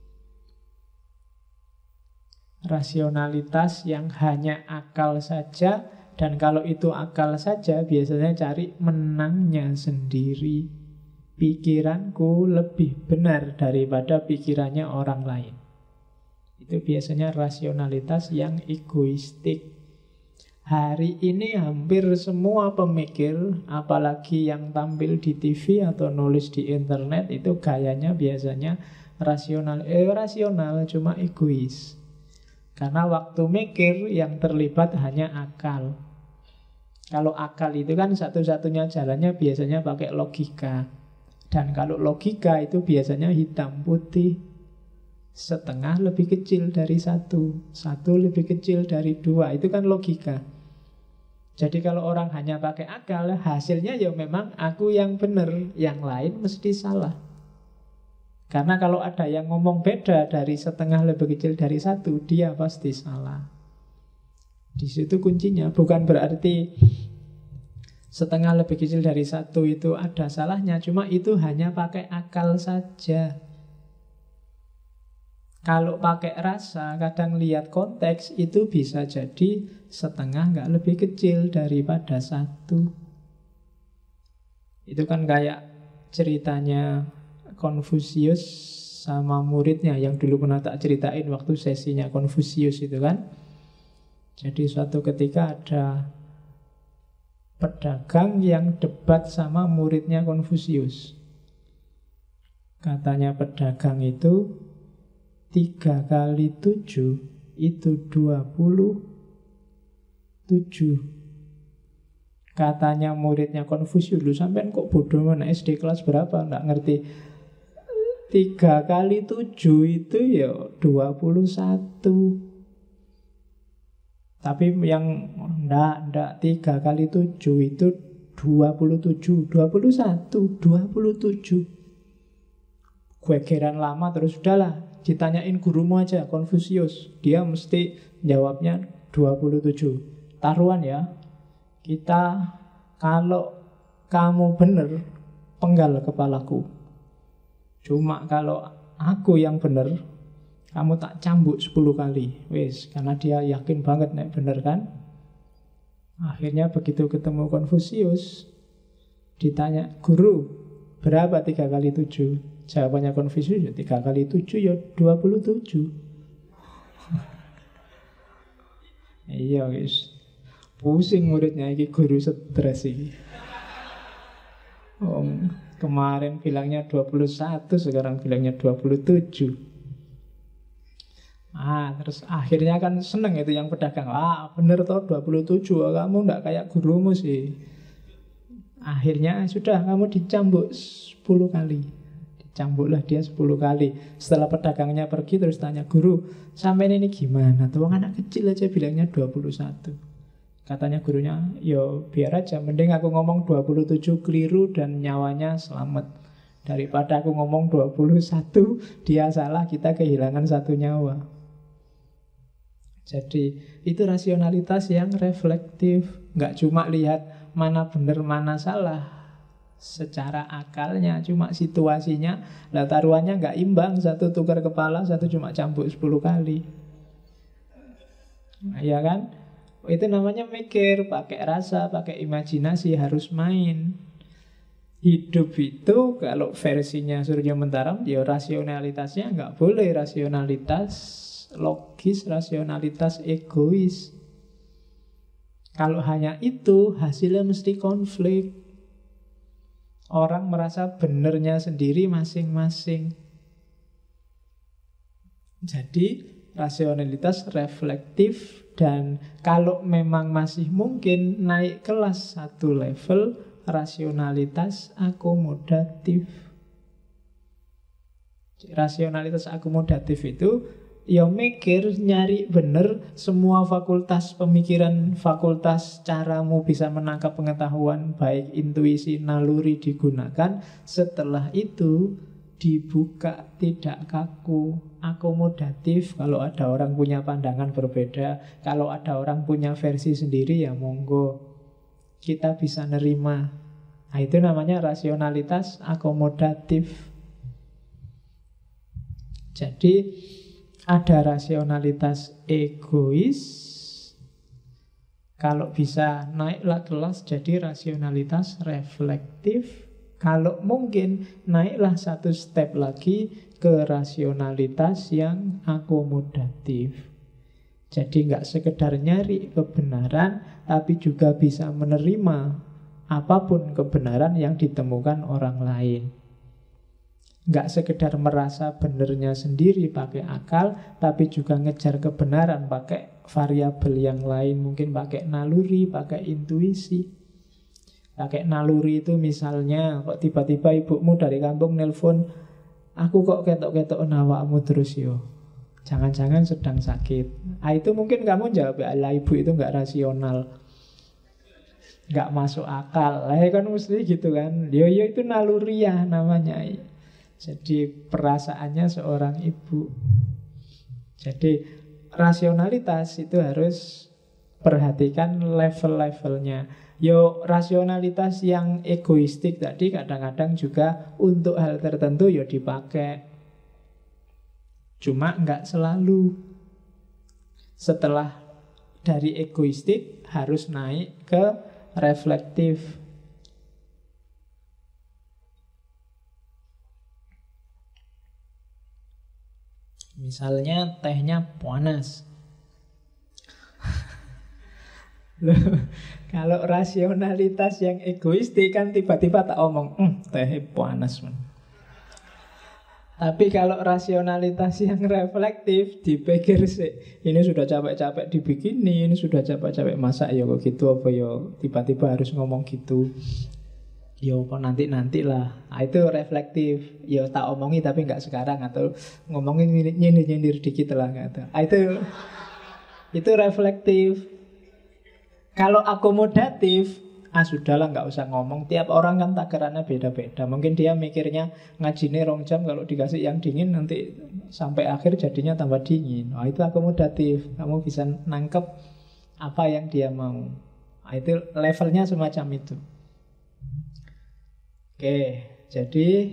Rasionalitas yang hanya akal saja, dan kalau itu akal saja biasanya cari menangnya sendiri. Pikiranku lebih benar daripada pikirannya orang lain. Itu biasanya rasionalitas yang egoistik. Hari ini hampir semua pemikir, apalagi yang tampil di TV atau nulis di internet, itu gayanya biasanya rasional cuma egois. Karena waktu mikir yang terlibat hanya akal. Kalau akal itu kan satu-satunya jalannya biasanya pakai logika. Dan kalau logika itu biasanya hitam putih. Setengah lebih kecil dari satu, satu lebih kecil dari dua. Itu kan logika. Jadi kalau orang hanya pakai akal, hasilnya ya memang aku yang benar, yang lain mesti salah. Karena kalau ada yang ngomong beda dari setengah lebih kecil dari satu, dia pasti salah. Di situ kuncinya. Bukan berarti setengah lebih kecil dari satu itu ada salahnya, cuma itu hanya pakai akal saja. Kalau pakai rasa, kadang lihat konteks, itu bisa jadi setengah nggak lebih kecil daripada satu. Itu kan kayak ceritanya Konfusius sama muridnya yang dulu pernah tak ceritain waktu sesinya Konfusius itu kan. Jadi suatu ketika ada pedagang yang debat sama muridnya Konfusius. Katanya pedagang itu 3 kali 7 itu 27. Katanya muridnya Konfusius, lu sampean kok bodoh mana, SD kelas berapa, nggak ngerti. 3 kali 7 itu ya 21. Tapi yang enggak 3 kali 7 itu 27, 27. Gue geran lama terus udahlah, ditanyain gurumu aja, Konfusius. Dia mesti jawabnya 27. Taruhan ya, kita kalau kamu bener, penggal kepalaku. Cuma kalau aku yang bener, kamu tak cambuk 10 kali. Wes, karena dia yakin banget nek bener kan. Akhirnya begitu ketemu Konfusius, ditanya, guru, berapa 3 kali 7? Jawabannya Konfusius, 3 kali 7 ya 27. Iya guys, pusing muridnya, ini guru stres ini. Kemarin bilangnya 21, sekarang bilangnya 27. Terus akhirnya kan seneng itu yang pedagang. Bener toh 27, kamu nggak kayak gurumu sih. Akhirnya sudah, kamu dicambuk 10 kali. Dicambuklah dia 10 kali. Setelah pedagangnya pergi terus tanya, guru, sampai ini gimana? Tuh anak kecil aja bilangnya 21. Katanya gurunya, yo biar aja, mending aku ngomong 27 keliru dan nyawanya selamat, daripada aku ngomong 21 dia salah, kita kehilangan 1 nyawa. Jadi itu rasionalitas yang reflektif. Nggak cuma lihat mana benar mana salah secara akalnya, cuma situasinya. Lah taruhannya nggak imbang, satu tukar kepala, satu cuma cambuk 10 kali. Ya kan? Itu namanya mikir, pakai rasa, pakai imajinasi, harus main. Hidup itu kalau versinya Surya Mentaram, ya rasionalitasnya nggak boleh rasionalitas logis, rasionalitas egois. Kalau hanya itu, hasilnya mesti konflik. Orang merasa benernya sendiri masing-masing. Jadi rasionalitas reflektif. Dan kalau memang masih mungkin naik kelas 1 level, rasionalitas akomodatif. Rasionalitas akomodatif itu ya mikir, nyari bener semua fakultas pemikiran, fakultas caramu bisa menangkap pengetahuan, baik intuisi, naluri digunakan. Setelah itu dibuka, tidak kaku, akomodatif. Kalau ada orang punya pandangan berbeda, kalau ada orang punya versi sendiri, ya monggo, kita bisa nerima. Nah, itu namanya rasionalitas akomodatif. Jadi ada rasionalitas egois, kalau bisa naiklah kelas jadi rasionalitas reflektif. Kalau mungkin naiklah 1 step lagi ke rasionalitas yang akomodatif. Jadi nggak sekedar nyari kebenaran, tapi juga bisa menerima apapun kebenaran yang ditemukan orang lain. Nggak sekedar merasa benernya sendiri pakai akal, tapi juga ngejar kebenaran pakai variabel yang lain. Mungkin pakai naluri, pakai intuisi. Pakai naluri itu misalnya, kok tiba-tiba ibumu dari kampung nelpon, aku kok ketok-ketok awakmu terus yo, jangan-jangan sedang sakit. Itu mungkin kamu jawab, alah ibu itu nggak rasional, nggak masuk akal. Kan mesti gitu kan. Yo itu naluriah namanya. Jadi perasaannya seorang ibu. Jadi rasionalitas itu harus perhatikan level-levelnya. Yo rasionalitas yang egoistik tadi kadang-kadang juga untuk hal tertentu yo dipakai. Cuma nggak selalu. Setelah dari egoistik harus naik ke reflektif. Misalnya tehnya panas. Loh, kalau rasionalitas yang egoistik kan tiba-tiba tak omong, teh panas man. Tapi kalau rasionalitas yang reflektif dipikir sih, ini sudah capek-capek dibikin, ini sudah capek-capek masak, ya kok gitu apa ya tiba-tiba harus ngomong gitu. Yo kok nanti lah. Itu reflektif. Yo tak omongi tapi nggak sekarang, atau ngomongin nyindir dikit lah gitu. Itu reflektif. Kalau akomodatif, sudahlah nggak usah ngomong. Tiap orang kan takarannya beda-beda. Mungkin dia mikirnya ngajine 2 jam, kalau dikasih yang dingin nanti sampai akhir jadinya tambah dingin. Itu akomodatif. Kamu bisa nangkep apa yang dia mau. Itu levelnya semacam itu. Oke, jadi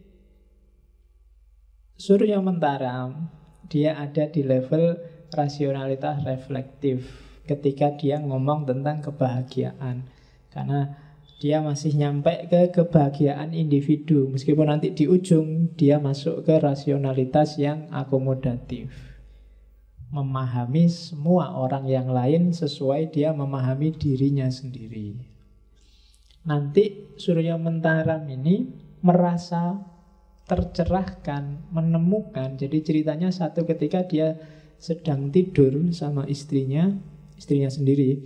Surya Mentaram dia ada di level rasionalitas reflektif ketika dia ngomong tentang kebahagiaan. Karena dia masih nyampe ke kebahagiaan individu, meskipun nanti di ujung dia masuk ke rasionalitas yang akomodatif, memahami semua orang yang lain sesuai dia memahami dirinya sendiri. Nanti Surya Mentaram ini merasa tercerahkan, menemukan. Jadi ceritanya satu ketika dia sedang tidur sama istrinya sendiri,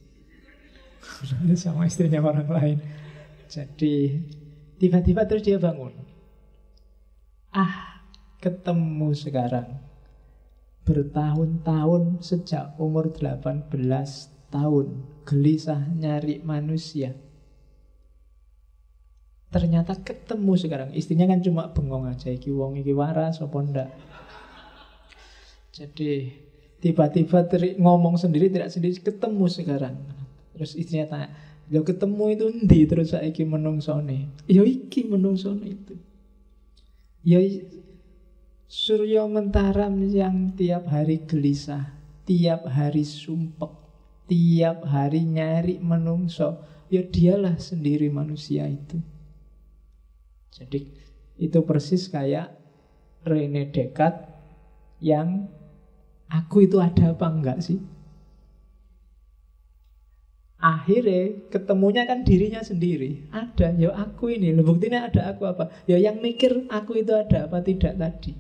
sama istrinya orang lain. Jadi tiba-tiba terus dia bangun. Ketemu sekarang. Bertahun-tahun sejak umur 18 tahun gelisah nyari manusia. Ternyata ketemu sekarang. Istrinya kan cuma bengong aja, iki wong iki waras apa ndak. Jadi tiba-tiba ngomong sendiri, tidak sendiri, ketemu sekarang. Terus istrinya tanya, "Lho ketemu itu endi?" Terus saiki menungsone. Ya iki menungsone itu. Ya Surya Mentaram yang tiap hari gelisah, tiap hari sumpek, tiap hari nyari menungso, ya dialah sendiri manusia itu. Jadi itu persis kayak René Descartes yang aku itu ada apa enggak sih? Akhirnya ketemunya kan dirinya sendiri. Ada, ya aku ini. Buktinya ada aku apa? Ya yang mikir aku itu ada apa tidak tadi.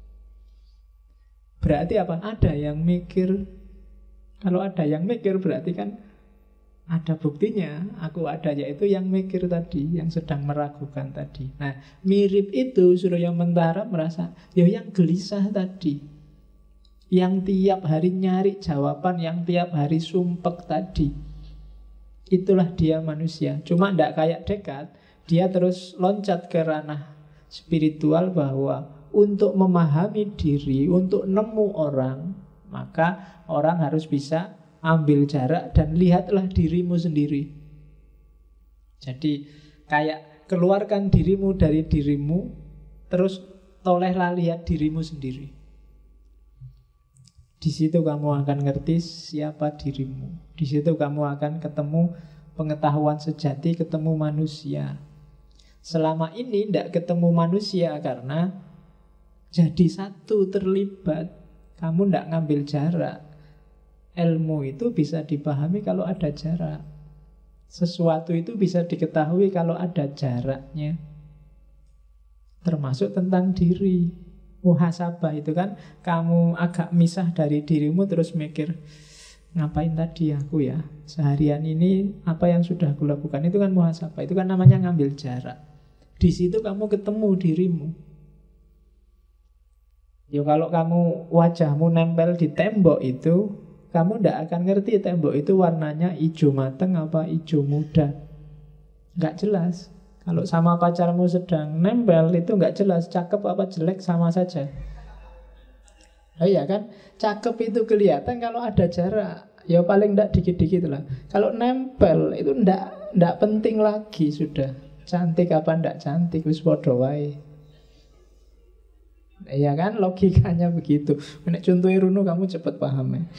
Berarti apa? Ada yang mikir. Kalau ada yang mikir berarti kan ada buktinya, aku ada, yaitu yang mikir tadi, yang sedang meragukan tadi. Nah, mirip itu Surya Mentaram merasa, ya yang gelisah tadi, yang tiap hari nyari jawaban, yang tiap hari sumpek tadi, itulah dia manusia. Cuma tidak kayak Descartes, dia terus loncat ke ranah spiritual bahwa untuk memahami diri, untuk nemu orang, maka orang harus bisa ambil jarak dan lihatlah dirimu sendiri. Jadi kayak keluarkan dirimu dari dirimu, terus tolehlah lihat dirimu sendiri. Di situ kamu akan ngerti siapa dirimu. Di situ kamu akan ketemu pengetahuan sejati, ketemu manusia. Selama ini tidak ketemu manusia karena jadi satu, terlibat. Kamu tidak ngambil jarak. ilmu itu bisa dipahami kalau ada jarak. Sesuatu itu bisa diketahui kalau ada jaraknya. Termasuk tentang diri. Muhasabah itu kan kamu agak misah dari dirimu terus mikir, ngapain tadi aku ya? Seharian ini apa yang sudah aku lakukan? Itu kan muhasabah. Itu kan namanya ngambil jarak. Di situ kamu ketemu dirimu. Ya kalau kamu wajahmu nempel di tembok itu, kamu tidak akan ngerti tembok itu warnanya hijau mateng apa hijau muda. Nggak jelas. Kalau sama pacarmu sedang nempel itu nggak jelas, cakep apa jelek sama saja. Oh iya kan, cakep itu kelihatan kalau ada jarak. Ya paling ndak dikit-dikit lah. Kalau nempel itu ndak penting lagi sudah. Cantik apa ndak cantik wis padha wae. Iya kan, logikanya begitu. Nek contohnya Runo kamu cepet paham ya.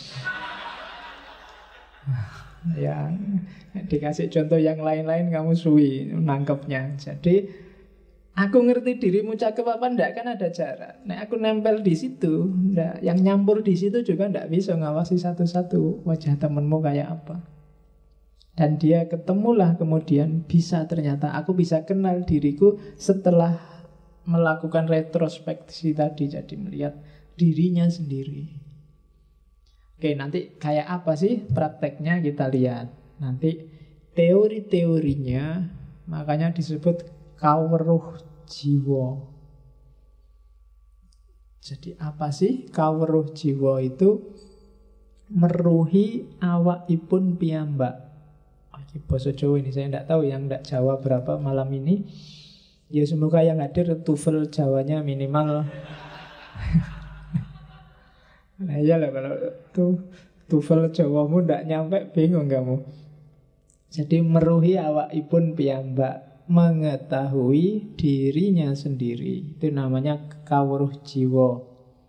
Ya, dikasih contoh yang lain-lain kamu suwi nangkepnya. Jadi aku ngerti dirimu cakep apa ndak kan ada jarak. Nek aku nempel di situ, ndak, yang nyampur di situ juga ndak bisa ngawasi satu-satu wajah temenmu kayak apa. Dan dia ketemulah kemudian bisa ternyata aku bisa kenal diriku setelah melakukan retrospeksi tadi. Jadi melihat dirinya sendiri. Oke, nanti kayak apa sih prakteknya kita lihat. Nanti teori-teorinya makanya disebut kawruh jiwa. Jadi apa sih kawruh jiwa itu? Meruhi awakipun piyambak. Bahasa Jawa ini saya tidak tahu, yang tidak Jawa berapa malam ini. Ya semoga yang hadir TOEFL Jawanya minimal. Nah iyalah kalau TOEFL Jawamu tidak nyampe bingung kamu. Jadi meruhi awakipun piyambak, mengetahui dirinya sendiri. Itu namanya kawruh jiwa.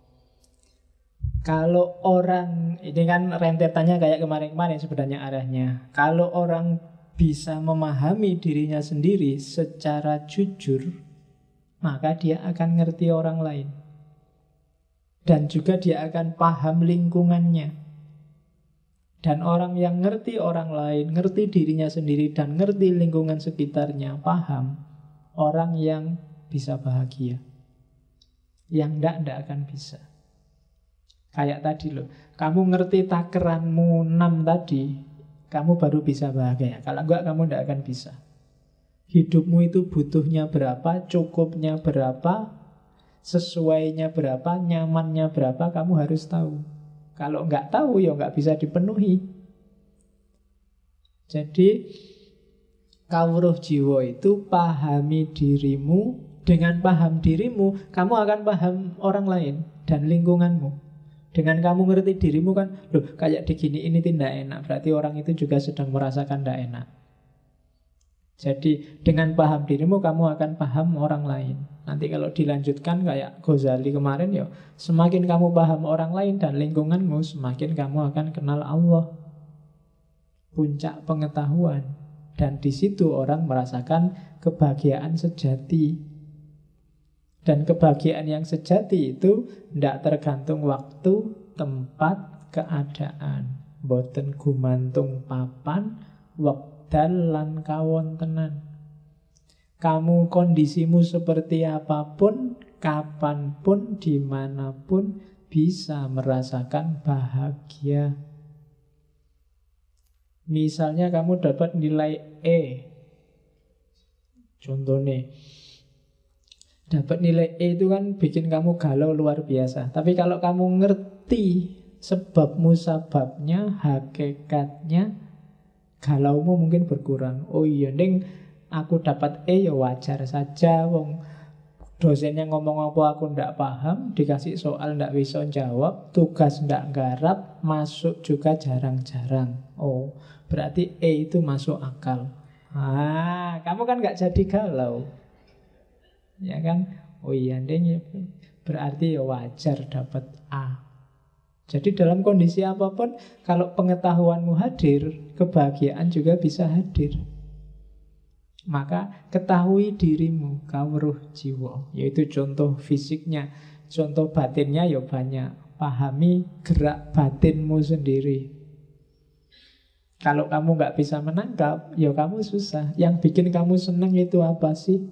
Kalau orang, ini kan rentetannya kayak kemarin-kemarin sebenarnya arahnya. Kalau orang bisa memahami dirinya sendiri secara jujur, maka dia akan ngerti orang lain. Dan juga dia akan paham lingkungannya. Dan orang yang ngerti orang lain, ngerti dirinya sendiri, dan ngerti lingkungan sekitarnya, paham, orang yang bisa bahagia. Yang ndak akan bisa. Kayak tadi loh, kamu ngerti takeranmu 6 tadi, kamu baru bisa bahagia. Kalau enggak, kamu tidak akan bisa. Hidupmu itu butuhnya berapa, cukupnya berapa, sesuainya berapa, nyamannya berapa, kamu harus tahu. Kalau enggak tahu, ya enggak bisa dipenuhi. Jadi, kawruh jiwa itu pahami dirimu. Dengan paham dirimu, kamu akan paham orang lain dan lingkunganmu. Dengan kamu ngerti dirimu kan, loh kayak digini ini tidak enak, berarti orang itu juga sedang merasakan tidak enak. Jadi dengan paham dirimu kamu akan paham orang lain. Nanti kalau dilanjutkan kayak Ghazali kemarin ya, semakin kamu paham orang lain dan lingkunganmu, semakin kamu akan kenal Allah. Puncak pengetahuan. Dan di situ orang merasakan kebahagiaan sejati. Dan kebahagiaan yang sejati itu tidak tergantung waktu, tempat, keadaan. Boten gumantung papan, wekdal lan kawontenan. Kamu kondisimu seperti apapun, kapanpun, dimanapun bisa merasakan bahagia. Misalnya kamu dapat nilai E. Contohnya dapat nilai E itu kan bikin kamu galau luar biasa. Tapi kalau kamu ngerti sebab musababnya, hakikatnya, galaumu mungkin berkurang. Oh iya, Ning, aku dapat E ya wajar saja. Wong dosennya ngomong apa aku ndak paham, dikasih soal ndak bisa jawab, tugas ndak nggarap, masuk juga jarang-jarang. Oh, berarti E itu masuk akal. Kamu kan nggak jadi galau. Ya kan? Oh iya, berarti ya wajar dapat A. Jadi dalam kondisi apapun, kalau pengetahuanmu hadir, kebahagiaan juga bisa hadir. Maka ketahui dirimu, kawruh jiwa. Yaitu contoh fisiknya. Contoh batinnya ya banyak. Pahami gerak batinmu sendiri. Kalau kamu nggak bisa menangkap, ya kamu susah. Yang bikin kamu senang itu apa sih?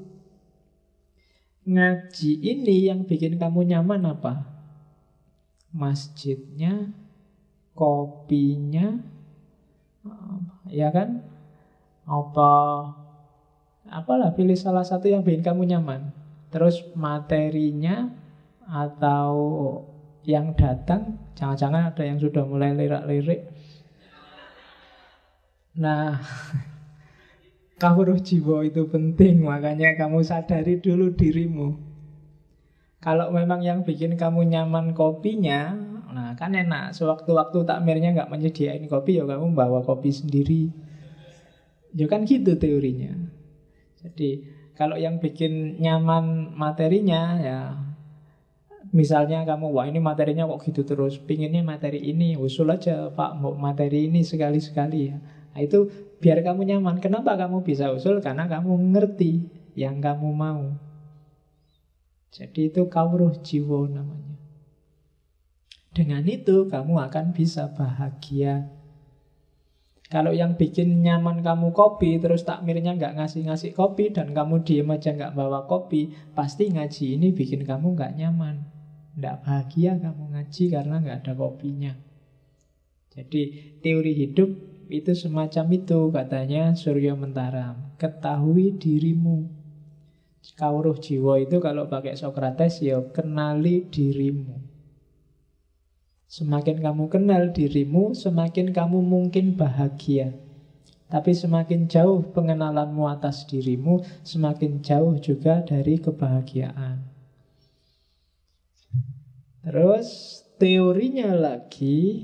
Ngaji ini yang bikin kamu nyaman apa? Masjidnya, kopinya, ya kan? Apalah, pilih salah satu yang bikin kamu nyaman. Terus materinya atau yang datang, jangan-jangan ada yang sudah mulai lirak-lirik. Nah, kawruh jiwa itu penting, makanya kamu sadari dulu dirimu. Kalau memang yang bikin kamu nyaman kopinya, nah kan enak. Sewaktu-waktu takmirnya nggak menyediain kopi, ya kamu bawa kopi sendiri. Ya kan gitu teorinya. Jadi kalau yang bikin nyaman materinya, ya misalnya kamu, wah ini materinya kok gitu terus, pinginnya materi ini, usul aja Pak, mau materi ini sekali-sekali ya. Nah, itu biar kamu nyaman. Kenapa kamu bisa usul? Karena kamu ngerti yang kamu mau. Jadi itu kawruh jiwa namanya. Dengan itu kamu akan bisa bahagia. Kalau yang bikin nyaman kamu kopi, terus takmirnya nggak ngasih-ngasih kopi, dan kamu diem aja nggak bawa kopi, pasti ngaji ini bikin kamu nggak nyaman. Nggak bahagia kamu ngaji karena nggak ada kopinya. Jadi teori hidup itu semacam itu, katanya Surya Mentaram. Ketahui dirimu. Kawruh jiwa itu kalau pakai Sokrates, ya kenali dirimu. Semakin kamu kenal dirimu, semakin kamu mungkin bahagia. Tapi semakin jauh pengenalanmu atas dirimu, semakin jauh juga dari kebahagiaan. Terus teorinya lagi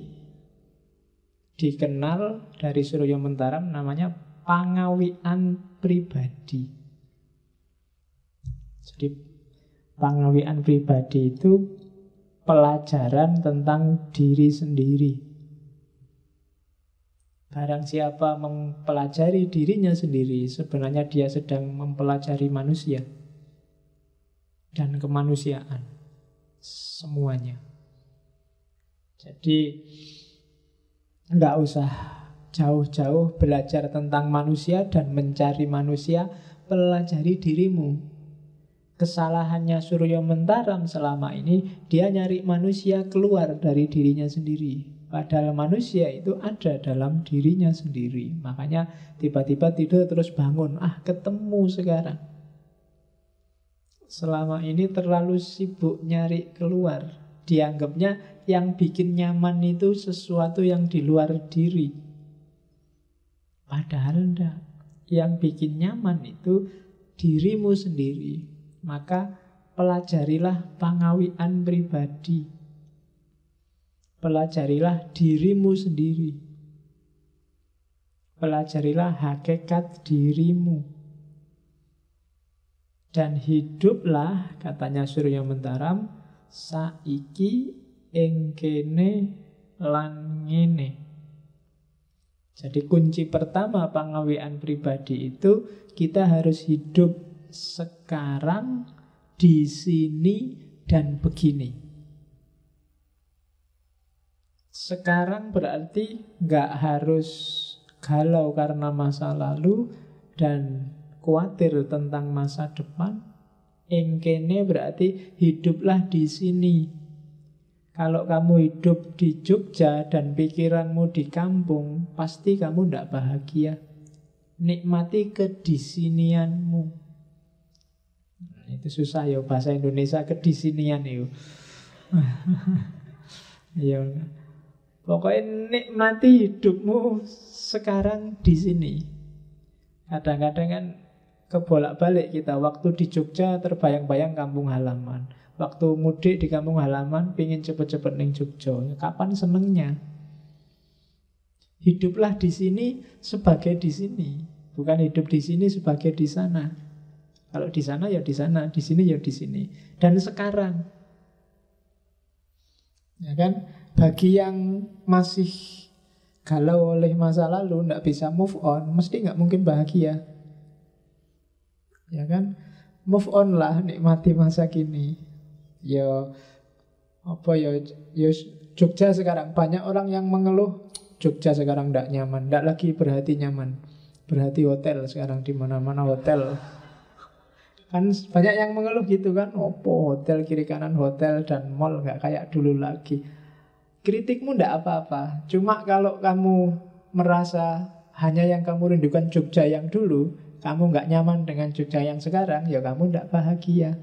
dikenal dari Surya Mentaram, namanya pangawian pribadi. Jadi pangawian pribadi itu pelajaran tentang diri sendiri. Barang siapa mempelajari dirinya sendiri, sebenarnya dia sedang mempelajari manusia dan kemanusiaan semuanya. Jadi nggak usah jauh-jauh belajar tentang manusia dan mencari manusia, pelajari dirimu. Kesalahannya Surya Mentaram selama ini, dia nyari manusia keluar dari dirinya sendiri. Padahal manusia itu ada dalam dirinya sendiri. Makanya tiba-tiba tidur terus bangun, ketemu sekarang. Selama ini terlalu sibuk nyari keluar. Dianggapnya yang bikin nyaman itu sesuatu yang di luar diri. Padahal enggak. Yang bikin nyaman itu dirimu sendiri. Maka pelajarilah pangawian pribadi. Pelajarilah dirimu sendiri. Pelajarilah hakikat dirimu. Dan hiduplah, katanya Surya Mentaram, saiki ing kene lan ngene. Jadi kunci pertama pangawian pribadi itu, kita harus hidup sekarang, di sini, dan begini. Sekarang berarti nggak harus galau karena masa lalu dan khawatir tentang masa depan. Engkene berarti hiduplah di sini. Kalau kamu hidup di Jogja dan pikiranmu di kampung, pasti kamu nggak bahagia. Nikmati kedisinianmu. Itu susah ya bahasa Indonesia, kedisinian itu. Ya, pokoknya nikmati hidupmu sekarang di sini. Kadang-kadang kan kebolak-balik kita. Waktu di Jogja terbayang-bayang kampung halaman. Waktu mudik di kampung halaman pingin cepet-cepet ning Jogja. Kapan senengnya? Hiduplah di sini sebagai di sini. Bukan hidup di sini sebagai di sana. Kalau di sana ya di sana, di sini ya di sini. Dan sekarang, ya kan? Bagi yang masih galau oleh masa lalu, tidak bisa move on, mesti nggak mungkin bahagia. Ya kan? Move on lah, nikmati masa kini. Ya Jogja sekarang banyak orang yang mengeluh, Jogja sekarang tidak nyaman, tidak lagi berhati nyaman, berhati hotel sekarang, di mana-mana hotel. Kan banyak yang mengeluh gitu kan, opo hotel kiri kanan hotel dan mall nggak kayak dulu lagi. Kritikmu tidak apa-apa, cuma kalau kamu merasa hanya yang kamu rindukan Jogja yang dulu, kamu nggak nyaman dengan Jogja yang sekarang, ya kamu tidak bahagia.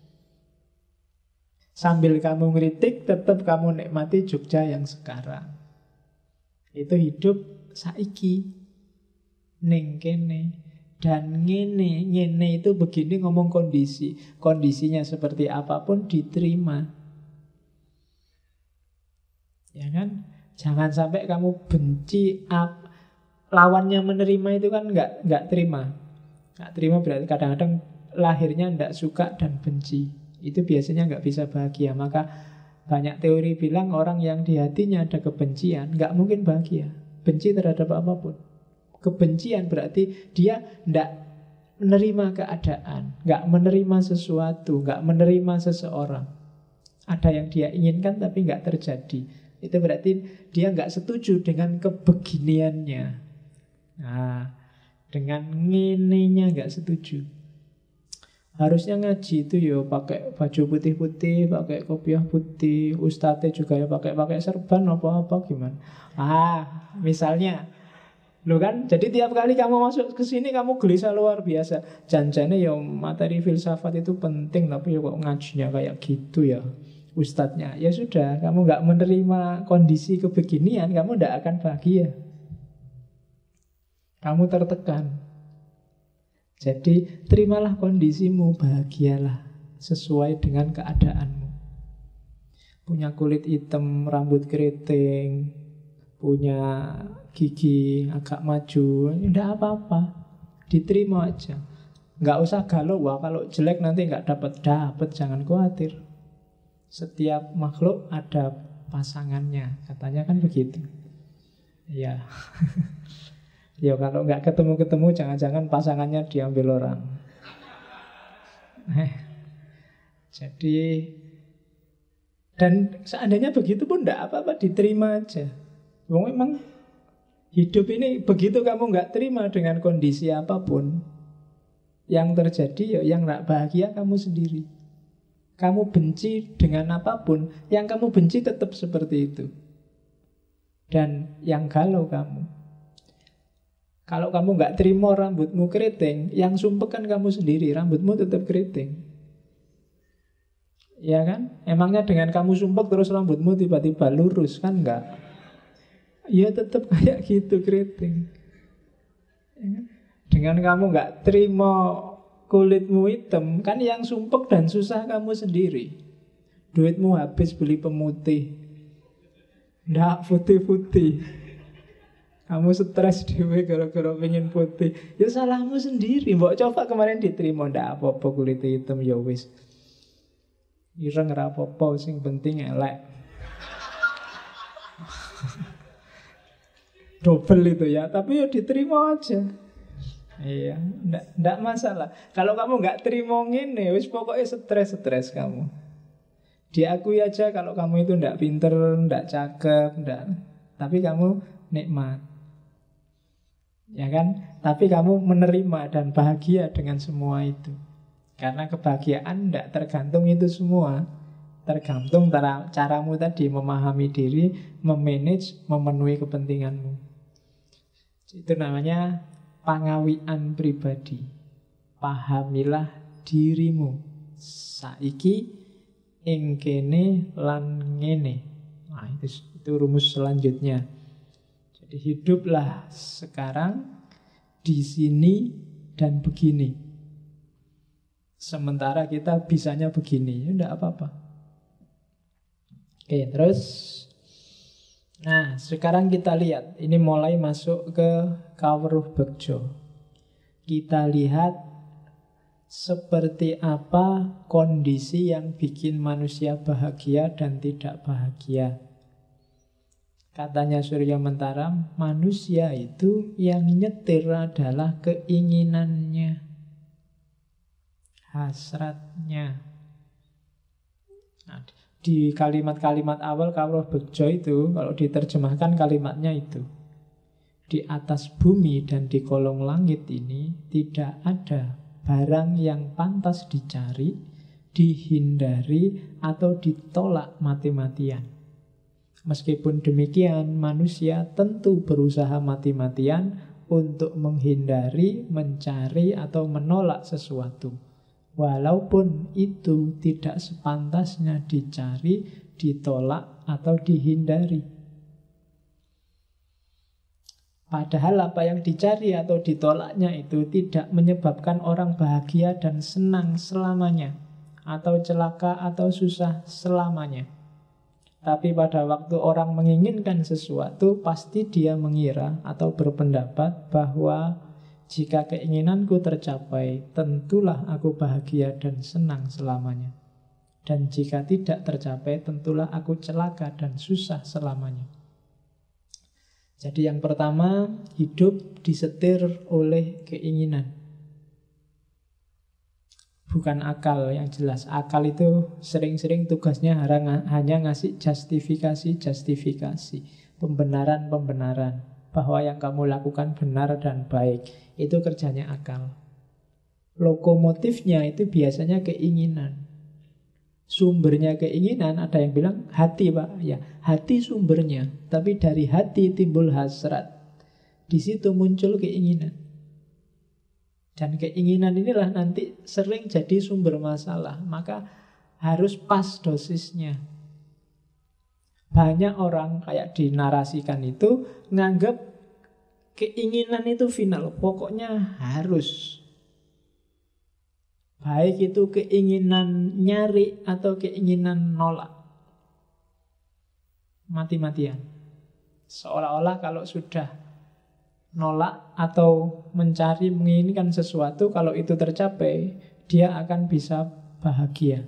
Sambil kamu ngeritik, tetap kamu nikmati Jogja yang sekarang. Itu hidup saiki ning kene. Dan ngene itu begini ngomong kondisi. Kondisinya seperti apapun diterima. Ya kan? Jangan sampai kamu benci lawannya menerima itu kan nggak terima. Nggak terima berarti kadang-kadang lahirnya nggak suka dan benci. Itu biasanya nggak bisa bahagia. Maka banyak teori bilang orang yang di hatinya ada kebencian nggak mungkin bahagia. Benci terhadap apapun. Kebencian berarti dia nggak menerima keadaan, nggak menerima sesuatu, nggak menerima seseorang. Ada yang dia inginkan tapi nggak terjadi. Itu berarti dia nggak setuju dengan kebeginiannya. Nah, dengan ngenenya nggak setuju. Harusnya ngaji itu ya pakai baju putih-putih, pakai kopiah putih, ustadznya juga ya pakai serban apa-apa gimana. Misalnya lo kan, jadi tiap kali kamu masuk ke sini kamu gelisah luar biasa. Janjane ya materi filsafat itu penting, tapi ya kok ngajinya kayak gitu ya ustadznya. Ya sudah, kamu nggak menerima kondisi kebeginian, kamu nggak akan bahagia. Kamu tertekan. Jadi terimalah kondisimu, bahagialah sesuai dengan keadaanmu. Punya kulit hitam, rambut keriting, punya gigi agak maju, tidak apa-apa, diterima aja. Nggak usah galau, wah kalau jelek nanti nggak dapat, jangan khawatir. Setiap makhluk ada pasangannya, katanya kan begitu. Ya, ya kalau nggak ketemu-ketemu, jangan-jangan pasangannya diambil orang. Jadi, dan seandainya begitu pun nggak apa-apa, diterima aja. Memang hidup ini begitu kamu nggak terima dengan kondisi apapun, yang terjadi ya yang nggak bahagia kamu sendiri. Kamu benci dengan apapun, yang kamu benci tetap seperti itu. Dan yang galau kamu. Kalau kamu nggak terima rambutmu keriting, yang sumpek kan kamu sendiri, rambutmu tetap keriting. Ya kan? Emangnya dengan kamu sumpek terus rambutmu tiba-tiba lurus, kan enggak? Ya tetap kayak gitu keriting. Dengan kamu nggak terima kulitmu hitam, kan yang sumpek dan susah kamu sendiri. Duitmu habis beli pemutih, nggak putih-putih. Kamu stres dewe gara-gara pengen putih. Ya salahmu sendiri. Mbok coba kemarin diterima, ndak apa-apa kulit hitam ya wis. Ireng ra apa-apa, sing penting elek. Double itu ya, tapi ya diterima aja. Iya, ndak masalah. Kalau kamu nggak terima ngene, wis pokoknya stres kamu. Diakui aja kalau kamu itu ndak pinter, ndak cakep, ndak. Tapi kamu nikmat. Ya kan? Tapi kamu menerima dan bahagia dengan semua itu. Karena kebahagiaan tidak tergantung itu semua. Tergantung caramu tadi memahami diri, memanage, memenuhi kepentinganmu. Itu namanya pangawian pribadi. Pahamilah dirimu. Saiki ing kene lan ngene. Nah, itu rumus selanjutnya. Jadi hiduplah sekarang di sini dan begini. Sementara kita bisanya begini, ya enggak apa-apa. Oke, terus nah, sekarang kita lihat, ini mulai masuk ke Kawruh Begjo. Kita lihat seperti apa kondisi yang bikin manusia bahagia dan tidak bahagia. Katanya Surya Mentaram, manusia itu yang nyetir adalah keinginannya, hasratnya. Nah, Di kalimat-kalimat awal Kawruh Begja itu, kalau diterjemahkan kalimatnya itu, di atas bumi dan di kolong langit ini tidak ada barang yang pantas dicari, dihindari, atau ditolak mati-matian. Meskipun demikian, manusia tentu berusaha mati-matian untuk menghindari, mencari, atau menolak sesuatu. Walaupun itu tidak sepantasnya dicari, ditolak, atau dihindari. Padahal apa yang dicari atau ditolaknya itu tidak menyebabkan orang bahagia dan senang selamanya, atau celaka atau susah selamanya. Tapi pada waktu orang menginginkan sesuatu, pasti dia mengira atau berpendapat bahwa jika keinginanku tercapai, tentulah aku bahagia dan senang selamanya. Dan jika tidak tercapai, tentulah aku celaka dan susah selamanya. Jadi yang pertama, hidup disetir oleh keinginan. Bukan akal yang jelas. Akal itu sering-sering tugasnya hanya ngasih justifikasi, pembenaran-pembenaran, bahwa yang kamu lakukan benar dan baik. Itu kerjanya akal. Lokomotifnya itu biasanya keinginan. Sumbernya keinginan, ada yang bilang hati, Pak. Ya, hati sumbernya. Tapi dari hati timbul hasrat. Di situ muncul keinginan. Dan keinginan inilah nanti sering jadi sumber masalah. Maka harus pas dosisnya. Banyak orang kayak dinarasikan itu nganggap keinginan itu final. Pokoknya harus. Baik itu keinginan nyari atau keinginan nolak. Mati-matian. Seolah-olah kalau sudah nolak atau mencari, menginginkan sesuatu, kalau itu tercapai, dia akan bisa bahagia.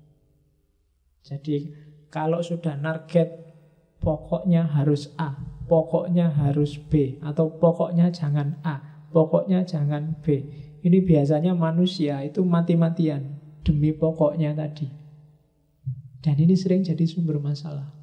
Jadi kalau sudah target pokoknya harus A, pokoknya harus B, atau pokoknya jangan A, pokoknya jangan B, ini biasanya manusia itu mati-matian demi pokoknya tadi. Dan ini sering jadi sumber masalah.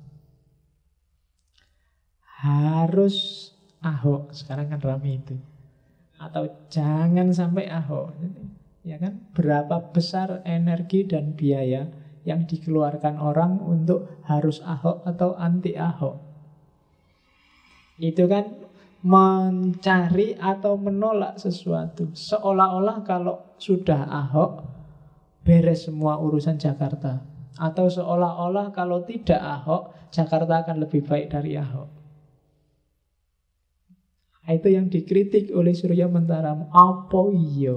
Harus Ahok, sekarang kan ramai itu. Atau jangan sampai Ahok. Ya kan? Berapa besar energi dan biaya yang dikeluarkan orang untuk harus Ahok atau anti Ahok. Itu kan mencari atau menolak sesuatu. Seolah-olah kalau sudah Ahok, beres semua urusan Jakarta. Atau seolah-olah kalau tidak Ahok, Jakarta akan lebih baik dari Ahok. Itu yang dikritik oleh Surya Mentaramu. Apa iya?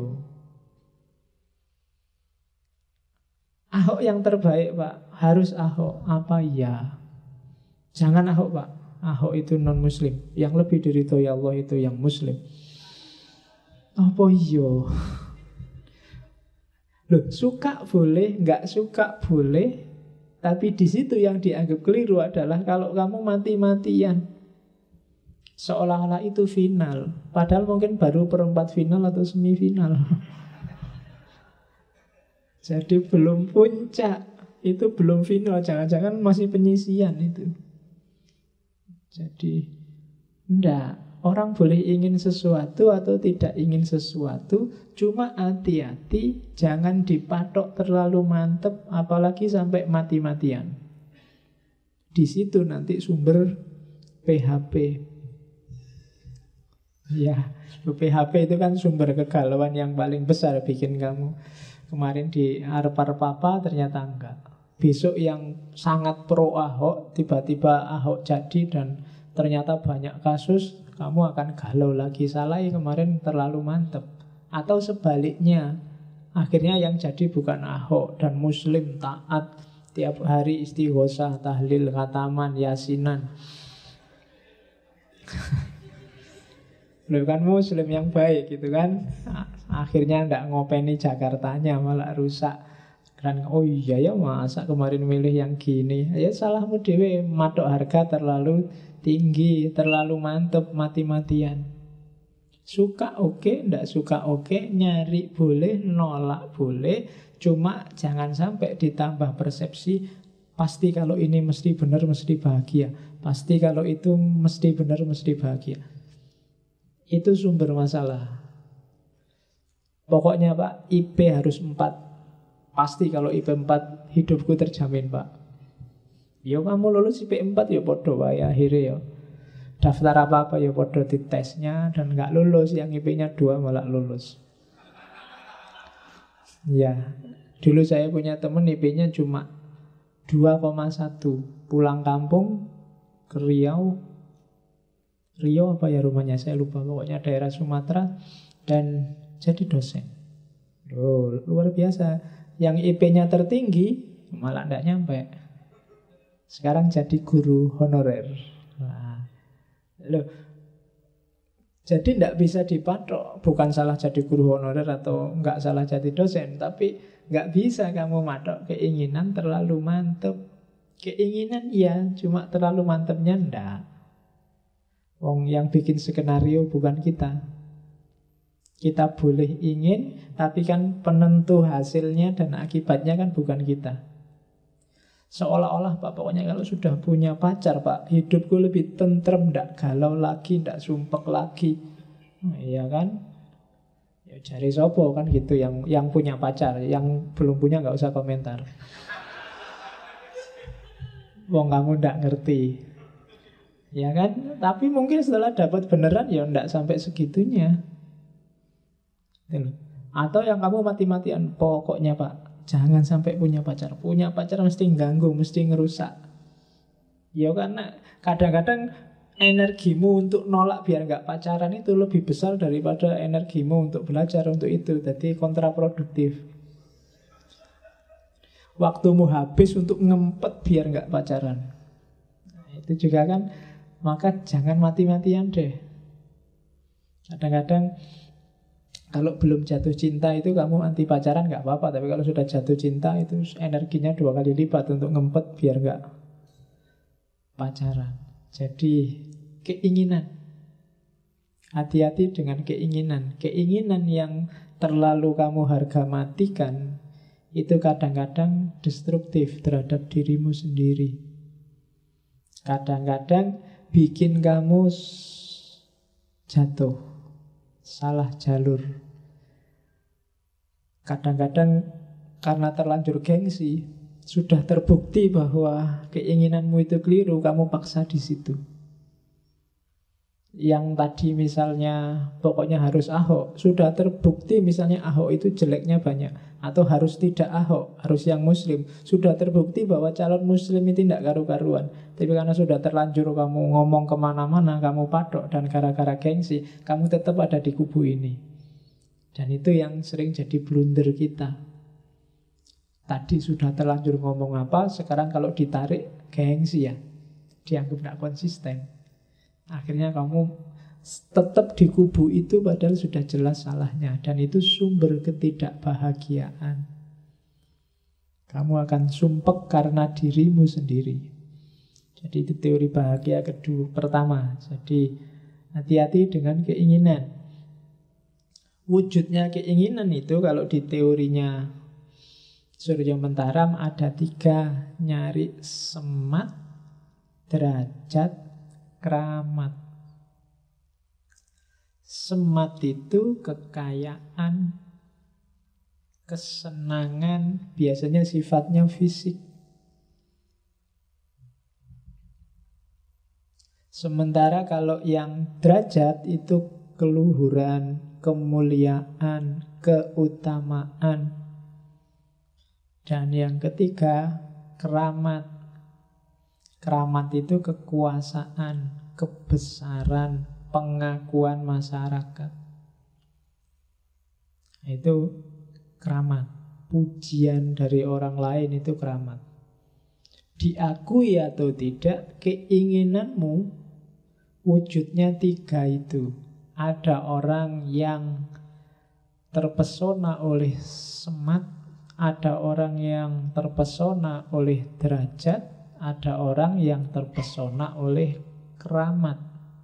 Ahok yang terbaik, Pak. Harus Ahok. Apa iya? Jangan Ahok, Pak. Ahok itu non-muslim. Yang lebih diridhoi Allah itu yang muslim. Apa iya? Loh, suka boleh, nggak suka boleh. Tapi di situ yang dianggap keliru adalah kalau kamu mati-matian. Seolah-olah itu final. Padahal mungkin baru perempat final atau semifinal. Jadi belum puncak. Itu belum final. Jangan-jangan masih penyisian itu. Jadi enggak. Orang boleh ingin sesuatu atau tidak ingin sesuatu. Cuma hati-hati, jangan dipatok terlalu mantep, apalagi sampai mati-matian. Di situ nanti sumber PHP. Ya, PHP itu kan sumber kegalauan yang paling besar bikin kamu. Kemarin di arep-arep apa ternyata enggak. Besok yang sangat pro Ahok, tiba-tiba Ahok jadi dan ternyata banyak kasus, kamu akan galau lagi. Salah kemarin terlalu mantep. Atau sebaliknya, akhirnya yang jadi bukan Ahok dan muslim taat, tiap hari istighosah, tahlil, khataman, yasinan. Loh kan muslim yang baik gitu kan. Akhirnya ndak ngopeni Jakartanya, malah rusak. Dan oh iya ya, masa kemarin milih yang gini. Ya salahmu dewe, matok harga terlalu tinggi, terlalu mantep, mati-matian. Suka oke, ndak suka oke, nyari boleh, nolak boleh. Cuma jangan sampai ditambah persepsi Pasti kalau ini mesti benar, mesti bahagia. Pasti kalau itu mesti benar, mesti bahagia. Itu sumber masalah. Pokoknya Pak, IP harus 4. Pasti kalau IP 4 hidupku terjamin Pak. Ya kamu lulus IP 4 ya podo wae akhirnya ya. Daftar apa-apa ya podo di tesnya. Dan gak lulus, yang IP-nya 2 malah lulus. Ya, dulu saya punya temen IP-nya cuma 2,1. Pulang kampung ke Riau. Riau apa ya rumahnya, saya lupa. Pokoknya daerah Sumatera. Dan jadi dosen. Oh, luar biasa. Yang IP-nya tertinggi malah tidak nyampe. Sekarang jadi guru honorer. Nah, loh, jadi tidak bisa dipatok. Bukan salah jadi guru honorer atau nggak salah jadi dosen, tapi nggak bisa kamu matok keinginan terlalu mantep. Keinginan iya, cuma terlalu mantepnya ndak. Wong yang bikin skenario bukan kita. Kita boleh ingin, tapi kan penentu hasilnya dan akibatnya kan bukan kita. Seolah-olah Pak, pokoknya kalau sudah punya pacar Pak, hidupku lebih tentrem, ndak galau lagi, ndak sumpek lagi. Nah, iya kan? Ya cari sopo kan gitu, yang punya pacar. Yang belum punya nggak usah komentar. Wong kamu ndak ngerti. Ya kan? Tapi mungkin setelah dapat beneran ya ndak sampai segitunya. Atau yang kamu mati-matian, pokoknya Pak, jangan sampai punya pacar. Punya pacar mesti ganggu, mesti ngerusak. Ya karena kadang-kadang energimu untuk nolak biar nggak pacaran itu lebih besar daripada energimu untuk belajar untuk itu. Jadi kontraproduktif. Waktumu habis untuk ngempet biar nggak pacaran. Nah, itu juga kan. Maka jangan mati-matian deh. Kadang-kadang kalau belum jatuh cinta itu kamu anti pacaran nggak apa-apa. Tapi kalau sudah jatuh cinta itu energinya 2 kali lipat untuk ngempet biar nggak pacaran. Jadi keinginan. Hati-hati dengan keinginan. Keinginan yang terlalu kamu harga matikan itu kadang-kadang destruktif terhadap dirimu sendiri. Kadang-kadang bikin kamu jatuh, salah jalur. Kadang-kadang karena terlanjur gengsi, sudah terbukti bahwa keinginanmu itu keliru, kamu paksa di situ. Yang tadi misalnya pokoknya harus Ahok, sudah terbukti misalnya Ahok itu jeleknya banyak, atau harus tidak Ahok, harus yang muslim. Sudah terbukti bahwa calon muslim itu tidak karu-karuan. Tapi karena sudah terlanjur kamu ngomong kemana-mana, kamu patok, dan gara-gara gengsi, kamu tetap ada di kubu ini. Dan itu yang sering jadi blunder kita. Tadi sudah terlanjur ngomong apa, sekarang kalau ditarik gengsi ya, dianggap tidak konsisten. Akhirnya kamu tetap di kubu itu padahal sudah jelas salahnya. Dan itu sumber ketidakbahagiaan. Kamu akan sumpek karena dirimu sendiri. Jadi itu teori bahagia kedua pertama. Jadi hati-hati dengan keinginan. Wujudnya keinginan itu kalau di teorinya Surya Mentaram ada 3: nyari semat, derajat, keramat. Semat itu kekayaan, kesenangan, biasanya sifatnya fisik. Sementara kalau yang derajat itu keluhuran, kemuliaan, keutamaan. Dan yang ketiga, keramat. Keramat itu kekuasaan, kebesaran, pengakuan masyarakat. Itu keramat. Pujian dari orang lain itu keramat. Diakui atau tidak, keinginanmu wujudnya 3 itu. Ada orang yang terpesona oleh semat, ada orang yang terpesona oleh derajat, ada orang yang terpesona oleh keramat.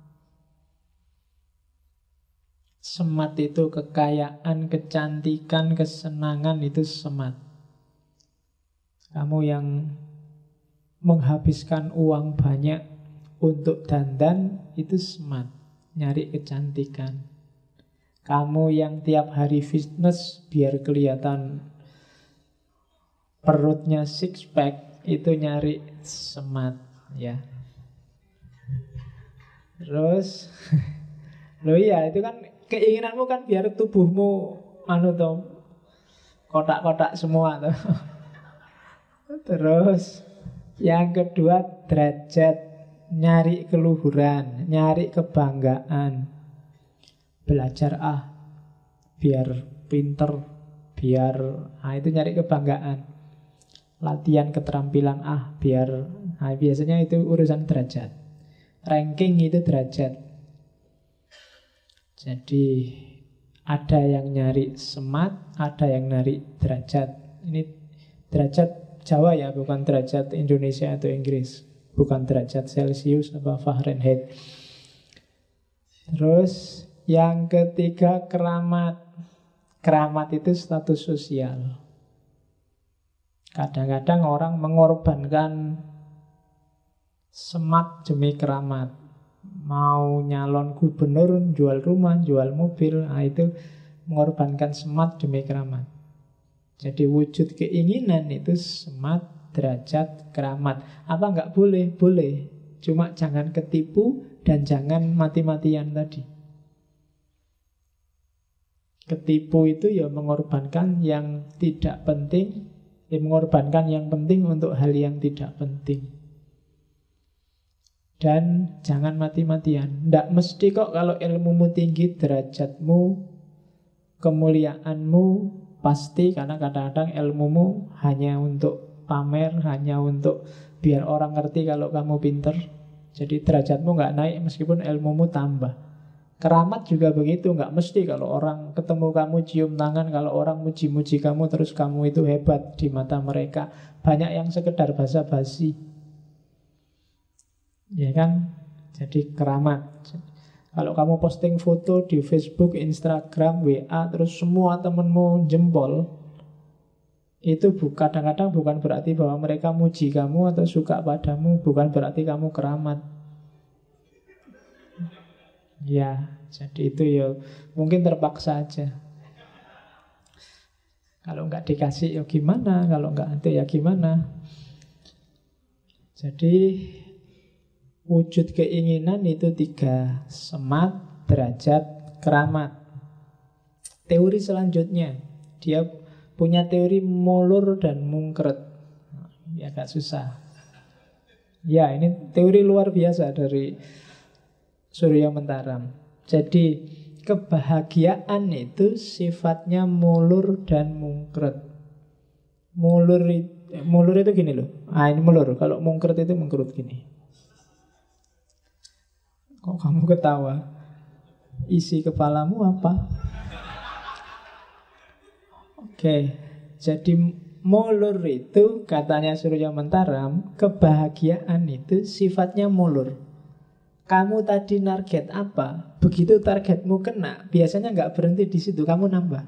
Semat itu kekayaan, kecantikan, kesenangan, itu semat. Kamu yang menghabiskan uang banyak untuk dandan itu smart, nyari kecantikan. Kamu yang tiap hari fitness biar kelihatan perutnya six pack itu nyari smart ya. Terus lo iya itu kan keinginanmu kan biar tubuhmu kotak-kotak semua tuh. Terus yang kedua derajat, nyari keluhuran, nyari kebanggaan. Belajar biar pinter, biar itu nyari kebanggaan. Latihan keterampilan biar biasanya itu urusan derajat. Ranking itu derajat. Jadi ada yang nyari smart, ada yang nyari derajat. Ini derajat Jawa ya, bukan derajat Indonesia atau Inggris, bukan derajat Celsius atau Fahrenheit. Terus yang ketiga keramat. Keramat itu status sosial. Kadang-kadang orang mengorbankan smart demi keramat. Mau nyalon gubernur, jual rumah, jual mobil, itu mengorbankan smart demi keramat. Jadi wujud keinginan itu smart, derajat, keramat. Apa enggak boleh? Boleh. Cuma jangan ketipu dan jangan mati-matian tadi. Ketipu itu ya mengorbankan yang tidak penting, mengorbankan yang penting untuk hal yang tidak penting. Dan jangan mati-matian. Tidak mesti kok kalau ilmumu tinggi, derajatmu, kemuliaanmu pasti, karena kadang-kadang ilmumu hanya untuk pamer, hanya untuk biar orang ngerti kalau kamu pinter. Jadi derajatmu nggak naik meskipun ilmumu tambah. Keramat juga begitu, nggak mesti kalau orang ketemu kamu cium tangan, kalau orang muji-muji kamu terus kamu itu hebat di mata mereka. Banyak yang sekedar basa-basi, ya kan? Jadi keramat. Kalau kamu posting foto di Facebook, Instagram, WA, terus semua temenmu jempol, itu kadang-kadang bukan berarti bahwa mereka muji kamu atau suka padamu, bukan berarti kamu keramat. Ya, jadi itu ya mungkin terpaksa aja. Kalau nggak dikasih ya gimana, kalau nggak ada ya gimana. Jadi wujud keinginan itu 3, smart, derajat, keramat. Teori selanjutnya, dia punya teori molur dan mungkret. Ya agak susah. Ya ini teori luar biasa dari Surya Mentaram. Jadi kebahagiaan itu sifatnya molur dan mungkret. Molur itu gini loh. Ini molur, kalau mungkret itu mengkerut gini. Kok kamu ketawa? Isi kepalamu apa? Oke, jadi molur itu katanya Surya Mentaram, kebahagiaan itu sifatnya molur. Kamu tadi target apa? Begitu targetmu kena, biasanya nggak berhenti di situ, kamu nambah.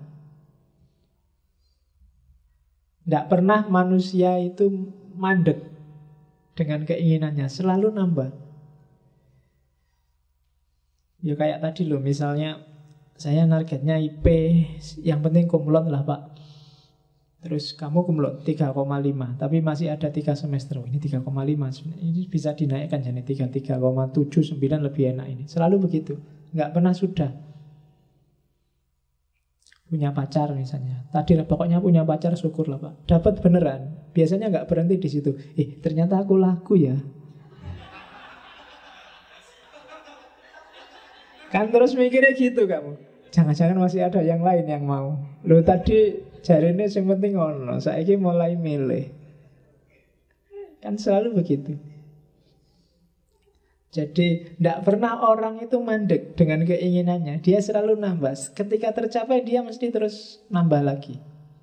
Nggak pernah manusia itu mandek dengan keinginannya, selalu nambah. Ya kayak tadi loh, misalnya saya targetnya IP, yang penting kumlot lah Pak. Terus kamu kumlot 3,5, tapi masih ada 3 semester. Ini 3,5, ini bisa dinaikkan jadi 3,79 lebih enak ini. Selalu begitu, nggak pernah sudah. Punya pacar misalnya, tadi pokoknya punya pacar syukur lah Pak. Dapat beneran, biasanya nggak berhenti di situ. Ternyata aku laku ya. Kan terus mikirnya gitu kamu. Jangan-jangan masih ada yang lain yang mau. Loh tadi jarine yang penting ngono, saiki mulai milih. Kan selalu begitu. Jadi tidak pernah orang itu mandek dengan keinginannya. Dia selalu nambah. Ketika tercapai dia mesti terus nambah lagi.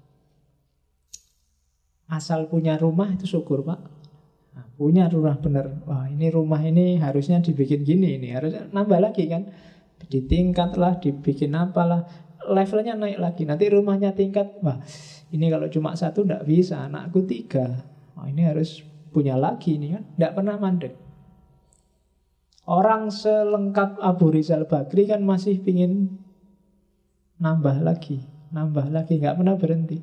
Asal punya rumah itu syukur Pak. Nah, punya rumah bener. Wah ini rumah ini harusnya dibikin gini. Ini harusnya nambah lagi kan. Ditingkat lah, dibikin apalah, levelnya naik lagi. Nanti rumahnya tingkat. Wah ini kalau cuma 1 tidak bisa, anakku 3. Wah ini harus punya lagi ini kan, tidak pernah mandek. Orang selengkap Abu Rizal Bakri kan masih pingin nambah lagi, nggak pernah berhenti.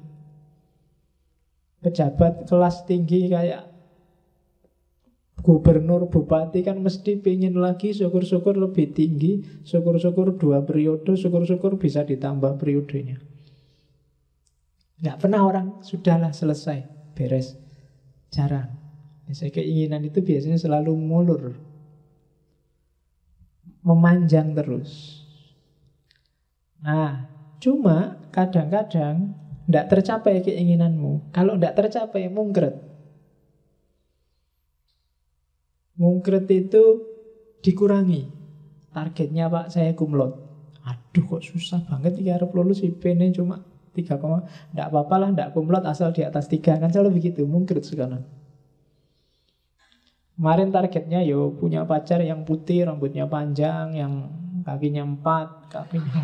Pejabat kelas tinggi kayak gubernur, bupati kan mesti pingin lagi, syukur-syukur lebih tinggi, syukur-syukur 2 periode, syukur-syukur bisa ditambah periodenya. Nggak pernah orang, sudahlah selesai, beres. Jarang. Biasanya keinginan itu biasanya selalu mulur, memanjang terus. Nah, cuma kadang-kadang tidak tercapai keinginanmu. Kalau tidak tercapai, mungkret. Mungkret itu dikurangi. Targetnya Pak, saya kumlot. Aduh kok susah banget ya harap lulus IP-nya cuma 3, tidak apa-apa lah, tidak kumlot asal di atas 3. Kan selalu begitu, mungkret sekarang. Kemarin targetnya yo punya pacar yang putih, rambutnya panjang, yang kakinya 4, kakinya.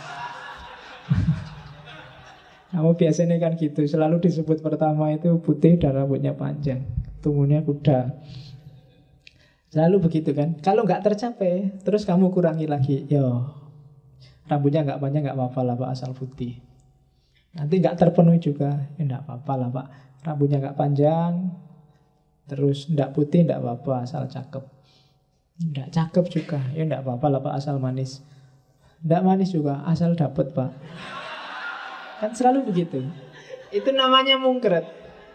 Kamu biasanya kan gitu, selalu disebut pertama itu putih dan rambutnya panjang, tumbuhnya kuda. Selalu begitu kan. Kalau nggak tercapai, terus kamu kurangi lagi. Yo, rambutnya nggak panjang nggak apa-apa lah Pak, asal putih. Nanti nggak terpenuhi juga, ya nggak apa-apa lah Pak, rambutnya nggak panjang, terus nggak putih nggak apa-apa, asal cakep. Nggak cakep juga, ya nggak apa-apa lah Pak, asal manis. Nggak manis juga, asal dapet Pak. Kan selalu begitu. Itu namanya mungkret.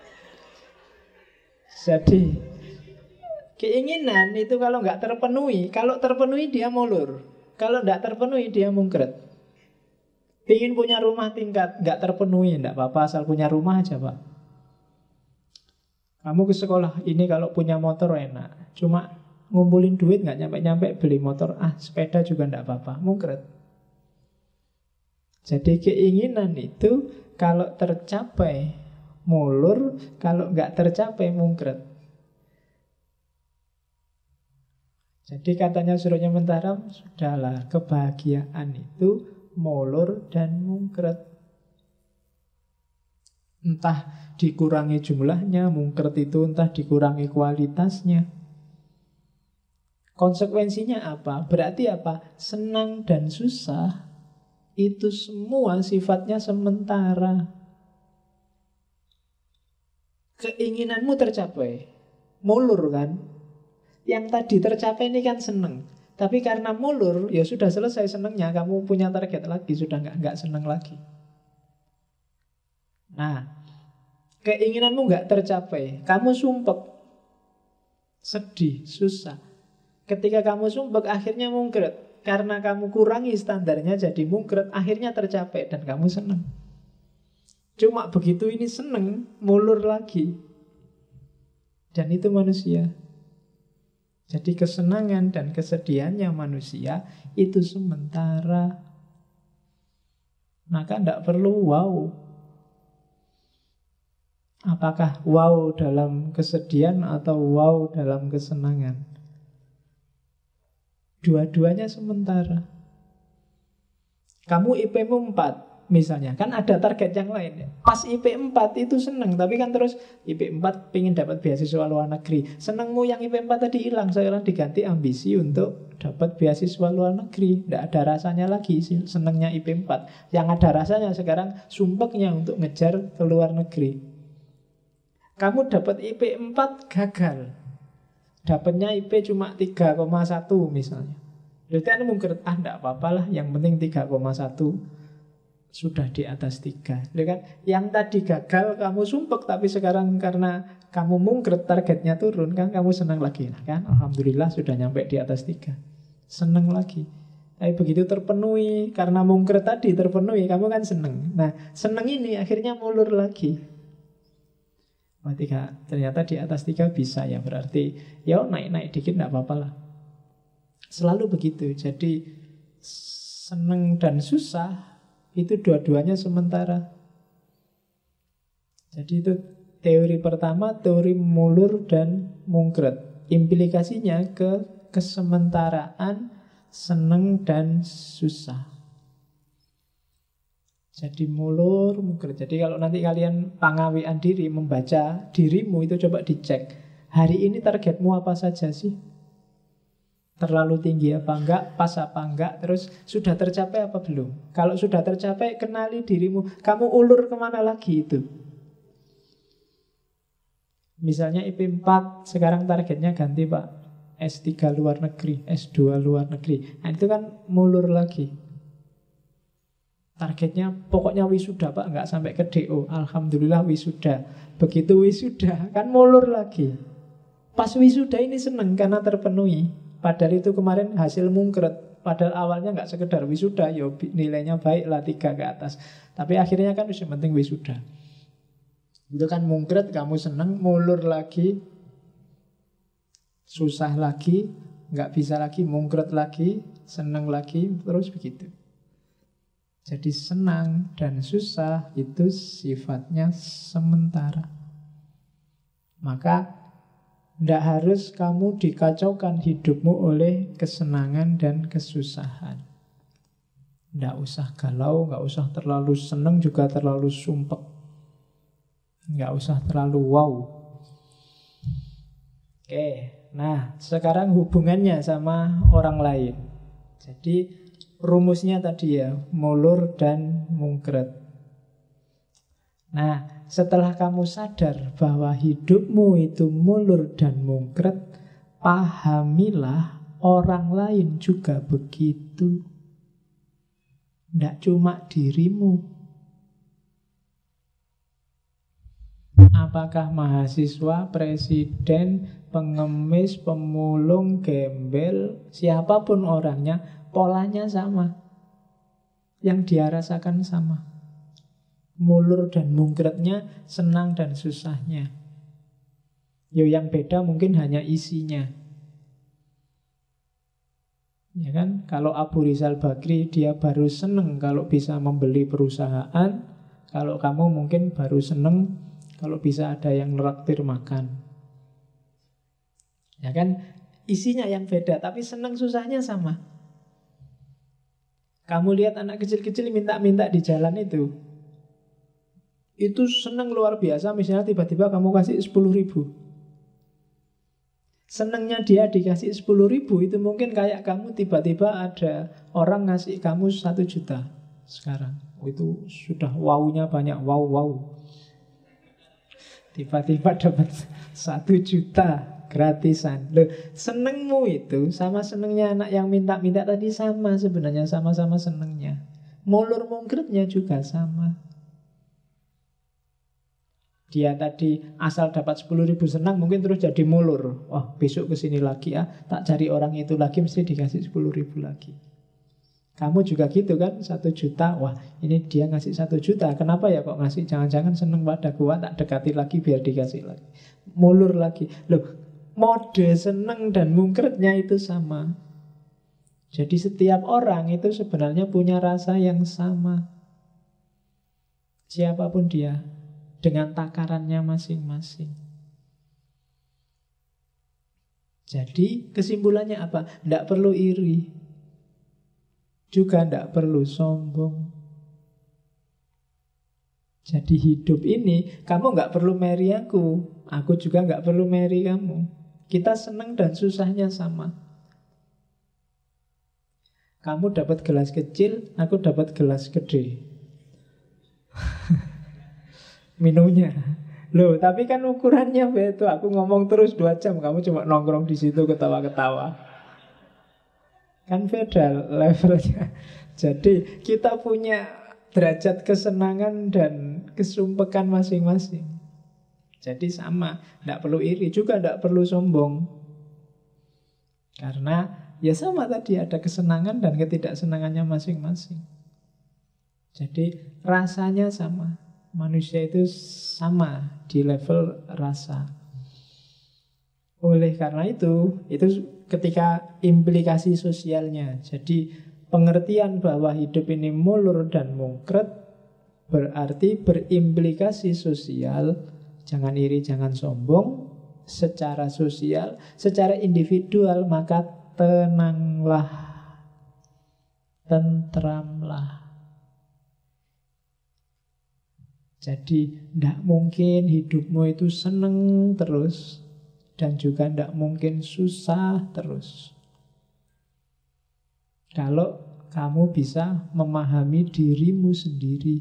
Jadi keinginan itu kalau nggak terpenuhi, kalau terpenuhi dia mulur, kalau nggak terpenuhi dia mungkret. Ingin punya rumah tingkat, nggak terpenuhi, nggak apa-apa, asal punya rumah aja Pak. Kamu ke sekolah, ini kalau punya motor enak, cuma ngumpulin duit nggak nyampe-nyampe beli motor, sepeda juga nggak apa-apa, mungkret. Jadi keinginan itu kalau tercapai mulur, kalau nggak tercapai mungkret. Jadi katanya Surya Mentaram, sudahlah, kebahagiaan itu molor dan mungkret. Entah dikurangi jumlahnya, mungkret itu entah dikurangi kualitasnya. Konsekuensinya apa? Berarti apa? Senang dan susah itu semua sifatnya sementara. Keinginanmu tercapai, mulur kan? Yang tadi tercapai ini kan seneng, tapi karena mulur, ya sudah selesai senengnya. Kamu punya target lagi, sudah nggak seneng lagi. Nah, keinginanmu nggak tercapai, kamu sumpek, sedih, susah. Ketika kamu sumpek, akhirnya mungkret. Karena kamu kurangi standarnya jadi mungkret, akhirnya tercapai dan kamu seneng. Cuma begitu ini seneng, mulur lagi. Dan itu manusia. Jadi kesenangan dan kesedihannya manusia itu sementara. Maka tidak perlu wow. Apakah wow dalam kesedihan atau wow dalam kesenangan? Dua-duanya sementara. Kamu IP-mu 4 misalnya, kan ada target yang lain. Pas IP 4 itu seneng, tapi kan terus IP 4 pengen dapat beasiswa luar negeri. Senengmu yang IP 4 tadi hilang, sekarang diganti ambisi untuk dapat beasiswa luar negeri. Tidak ada rasanya lagi senengnya IP 4. Yang ada rasanya sekarang sumpeknya untuk ngejar ke luar negeri. Kamu dapat IP 4 gagal, dapatnya IP cuma 3,1 misalnya. Berarti Anda mungkret, tidak apa-apa lah, yang penting 3,1 sudah di atas 3. Kan? Yang tadi gagal kamu sumpek, tapi sekarang karena kamu mungkret targetnya turun, kan kamu senang lagi kan? Alhamdulillah sudah nyampe di atas 3. Senang lagi. Tapi begitu terpenuhi, karena mungkret tadi terpenuhi, kamu kan senang. Nah, senang ini akhirnya mulur lagi. Berarti ternyata di atas 3 bisa ya, berarti ya naik-naik dikit tidak apa-apa lah. Selalu begitu. Jadi senang dan susah itu dua-duanya sementara. Jadi itu teori pertama, teori mulur dan mungkret. Implikasinya ke kesementaraan senang dan susah. Jadi mulur, mungkret. Jadi kalau nanti kalian pangawian diri, membaca dirimu itu coba dicek. Hari ini targetmu apa saja sih? Terlalu tinggi apa enggak, pas apa enggak, terus sudah tercapai apa belum? Kalau sudah tercapai, kenali dirimu. Kamu ulur kemana lagi itu? Misalnya IP4, sekarang targetnya ganti Pak, S3 luar negeri, S2 luar negeri. Nah itu kan mulur lagi. Targetnya pokoknya wisuda Pak, enggak sampai ke DO. Alhamdulillah wisuda. Begitu wisuda, kan mulur lagi. Pas wisuda ini seneng karena terpenuhi. Padahal itu kemarin hasil mungkret. Padahal awalnya nggak sekedar wisuda, yo nilainya baik lah 3 ke atas. Tapi akhirnya kan yang penting wisuda. Itu kan mungkret, kamu seneng, mulur lagi, susah lagi, nggak bisa lagi, mungkret lagi, seneng lagi, terus begitu. Jadi senang dan susah itu sifatnya sementara. Maka tidak harus kamu dikacaukan hidupmu oleh kesenangan dan kesusahan. Tidak usah galau, nggak usah terlalu seneng juga terlalu sumpek. Nggak usah terlalu wow. Oke, nah sekarang hubungannya sama orang lain. Jadi rumusnya tadi ya, mulur dan mungkret. Nah, setelah kamu sadar bahwa hidupmu itu mulur dan mungkret, pahamilah orang lain juga begitu. Tidak cuma dirimu. Apakah mahasiswa, presiden, pengemis, pemulung, gembel, siapapun orangnya, polanya sama. Yang dia rasakan sama. Mulur dan mungkretnya, senang dan susahnya. Yang beda mungkin hanya isinya. Ya kan? Kalau Abu Rizal Bakri dia baru senang kalau bisa membeli perusahaan. Kalau kamu mungkin baru senang kalau bisa ada yang neraktir makan. Ya kan? Isinya yang beda, tapi senang susahnya sama. Kamu lihat anak kecil-kecil minta-minta di jalan itu seneng luar biasa. Misalnya tiba-tiba kamu kasih 10.000. Senengnya dia dikasih 10.000 itu mungkin kayak kamu tiba-tiba ada orang ngasih kamu 1 juta sekarang. Itu sudah wow-nya banyak, wow. Tiba-tiba dapat 1 juta gratisan. Loh, senengmu itu sama senengnya anak yang minta-minta tadi sama sebenarnya, sama-sama senengnya. Mulur mungkretnya juga sama. Dia tadi asal dapat 10.000 senang, mungkin terus jadi mulur. Wah, besok kesini lagi ya, tak cari orang itu lagi, mesti dikasih 10.000 lagi. Kamu juga gitu kan, 1 juta. Wah, ini dia ngasih 1 juta. Kenapa ya kok ngasih? Jangan-jangan seneng pada gua, tak dekati lagi biar dikasih lagi. Mulur lagi. Loh, mode seneng dan mungkretnya itu sama. Jadi setiap orang itu sebenarnya punya rasa yang sama. Siapapun dia, dengan takarannya masing-masing. Jadi kesimpulannya apa? Tidak perlu iri, juga tidak perlu sombong. Jadi hidup ini kamu nggak perlu marry aku juga nggak perlu marry kamu. Kita senang dan susahnya sama. Kamu dapat gelas kecil, aku dapat gelas gede. Minumnya. Loh, tapi kan ukurannya beda. Aku ngomong terus 2 jam, kamu cuma nongkrong di situ ketawa-ketawa. Kan beda levelnya. Jadi kita punya derajat kesenangan dan kesumpekan masing-masing. Jadi sama, tidak perlu iri, juga tidak perlu sombong. Karena ya sama tadi, ada kesenangan dan ketidaksenangannya masing-masing. Jadi rasanya sama. Manusia itu sama di level rasa. Oleh karena itu ketika implikasi sosialnya. Jadi pengertian bahwa hidup ini mulur dan mungkret berarti berimplikasi sosial. Jangan iri, jangan sombong. Secara sosial, secara individual, maka tenanglah, tentramlah. Jadi tidak mungkin hidupmu itu seneng terus. dan juga tidak mungkin susah terus. Kalau kamu bisa memahami dirimu sendiri.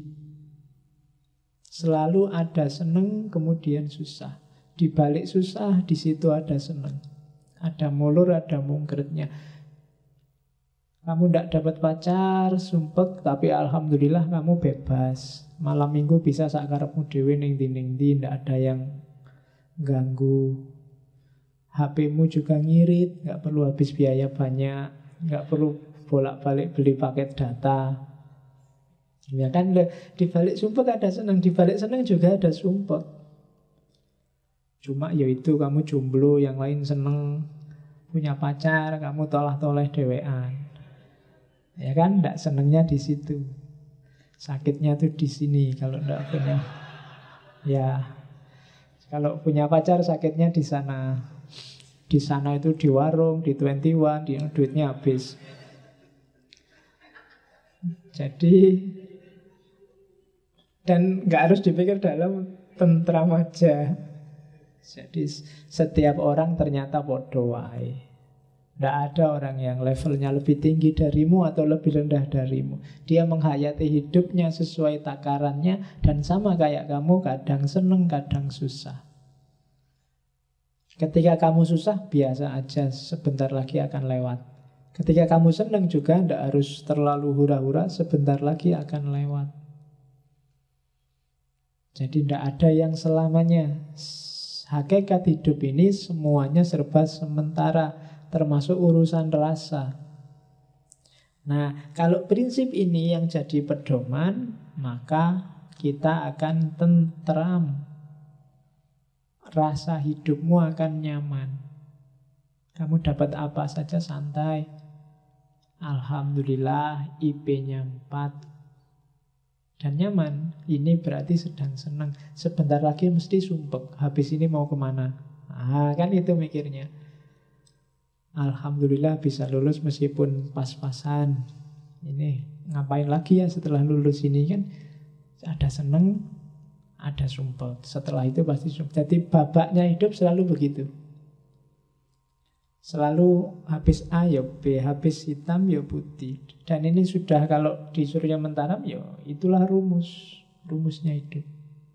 Selalu ada seneng, kemudian susah. Di balik susah, di situ ada seneng. Ada mulur, ada mungkretnya. Kamu tidak dapat pacar, sumpek, tapi alhamdulillah kamu bebas. Malam minggu bisa sakarepmu dhewe ning ndi, tidak ada yang ganggu. HP-mu juga ngirit, nggak perlu habis biaya banyak, nggak perlu bolak-balik beli paket data. Ya kan, di balik sumpek ada senang, di balik senang juga ada sumpek. Cuma ya itu, kamu jomblo, yang lain seneng punya pacar, kamu tolah-toleh dewean. Ya kan, ndak senengnya di situ. Sakitnya tuh di sini kalau ndak punya. Ya, kalau punya pacar sakitnya di sana. Di sana itu di warung, di 21, duitnya habis. Jadi, dan nggak harus dipikir dalam tentram aja. Jadi setiap orang ternyata podo wae. Nggak ada orang yang levelnya lebih tinggi darimu atau lebih rendah darimu. Dia menghayati hidupnya sesuai takarannya, dan sama kayak kamu, kadang seneng, kadang susah. Ketika kamu susah, biasa aja, sebentar lagi akan lewat. Ketika kamu seneng juga, nggak harus terlalu hura-hura, sebentar lagi akan lewat. Jadi tidak ada yang selamanya. Hakikat hidup ini semuanya serba sementara, termasuk urusan rasa. Nah, kalau prinsip ini yang jadi pedoman, maka kita akan tentram. Rasa hidupmu akan nyaman. Kamu dapat apa saja santai. Alhamdulillah, IP-nya 4. Dan nyaman. Ini berarti sedang senang. Sebentar lagi mesti sumpek. Habis ini mau kemana? Kan itu mikirnya. Alhamdulillah bisa lulus meskipun pas-pasan. Ini ngapain lagi ya setelah lulus ini kan? Ada seneng, ada sumpek. Setelah itu pasti sumpek. Jadi babaknya hidup selalu begitu. Selalu habis A ya B, habis hitam ya putih. Dan ini sudah, kalau di Surya Mentaram ya itulah rumusnya hidup.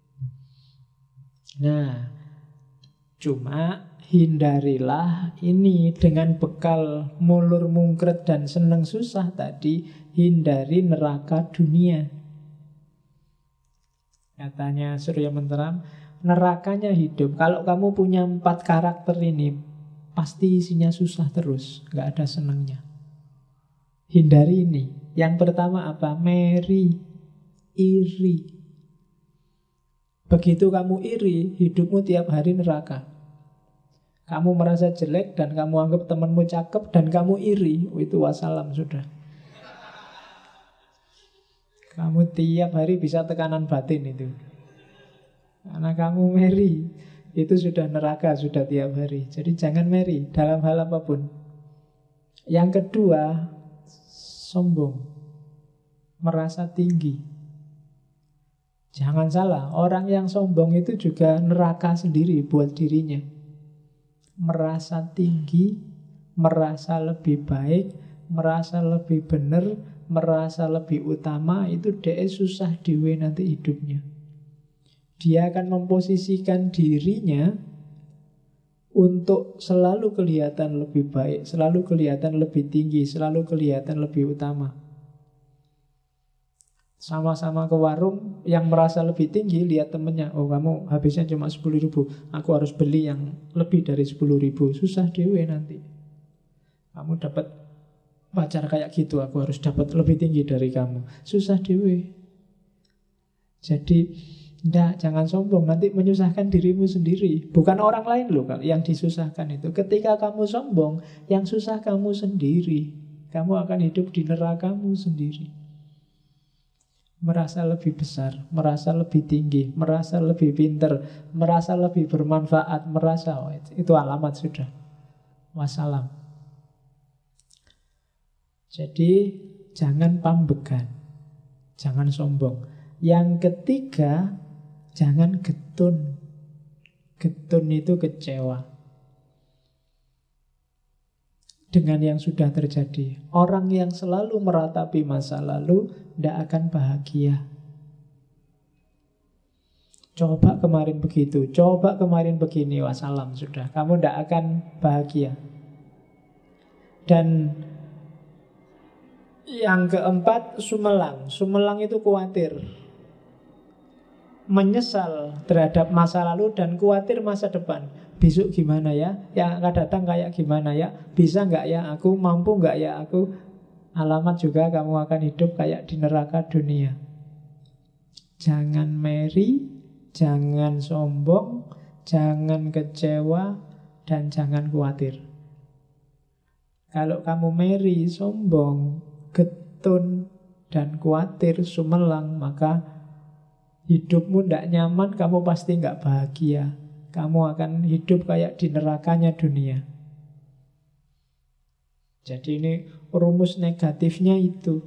Nah, cuma hindarilah ini dengan bekal mulur mungkret dan seneng susah tadi. Hindari neraka dunia. Katanya Surya Mentaram, nerakanya hidup. Kalau kamu punya 4 karakter ini, pasti isinya susah terus, nggak ada senangnya. Hindari ini. Yang pertama apa? Meri, iri. Begitu kamu iri, hidupmu tiap hari neraka. Kamu merasa jelek dan kamu anggap temanmu cakep dan kamu iri, itu wassalam sudah. Kamu tiap hari bisa tekanan batin itu. Karena kamu meri. Itu sudah neraka, sudah tiap hari. Jadi jangan meri dalam hal apapun. Yang kedua, sombong. Merasa tinggi. Jangan salah, orang yang sombong itu juga neraka sendiri buat dirinya. Merasa tinggi, merasa lebih baik, merasa lebih benar, merasa lebih utama, itu dia susah dewe nanti hidupnya. Dia akan memposisikan dirinya untuk selalu kelihatan lebih baik, selalu kelihatan lebih tinggi, selalu kelihatan lebih utama. Sama-sama ke warung, yang merasa lebih tinggi lihat temennya, oh kamu habisnya cuma 10.000, aku harus beli yang lebih dari 10.000. Susah dewe nanti. Kamu dapat pacar kayak gitu, aku harus dapat lebih tinggi dari kamu. Susah dewe. Jadi jangan sombong, nanti menyusahkan dirimu sendiri. Bukan orang lain loh yang disusahkan itu. Ketika kamu sombong, yang susah kamu sendiri. Kamu akan hidup di nerakamu sendiri. Merasa lebih besar, merasa lebih tinggi, merasa lebih pinter, merasa lebih bermanfaat, merasa itu alamat sudah. Wassalam. Jadi jangan pambegan, jangan sombong. Yang ketiga, jangan getun. Getun itu kecewa. dengan yang sudah terjadi. Orang yang selalu meratapi masa lalu tidak akan bahagia. Coba kemarin begitu, coba kemarin begini, wassalam sudah. Kamu tidak akan bahagia. Dan yang keempat, sumelang. Sumelang itu khawatir, menyesal terhadap masa lalu dan khawatir masa depan. Besok gimana ya? Yang akan datang kayak gimana ya? Bisa nggak ya aku? Mampu nggak ya aku? Alamat juga kamu akan hidup kayak di neraka dunia. Jangan meri, jangan sombong, jangan kecewa, dan jangan khawatir. Kalau kamu meri, sombong, getun, dan khawatir, sumelang, maka hidupmu tidak nyaman, kamu pasti nggak bahagia. Kamu akan hidup kayak di nerakanya dunia. Jadi ini rumus negatifnya itu.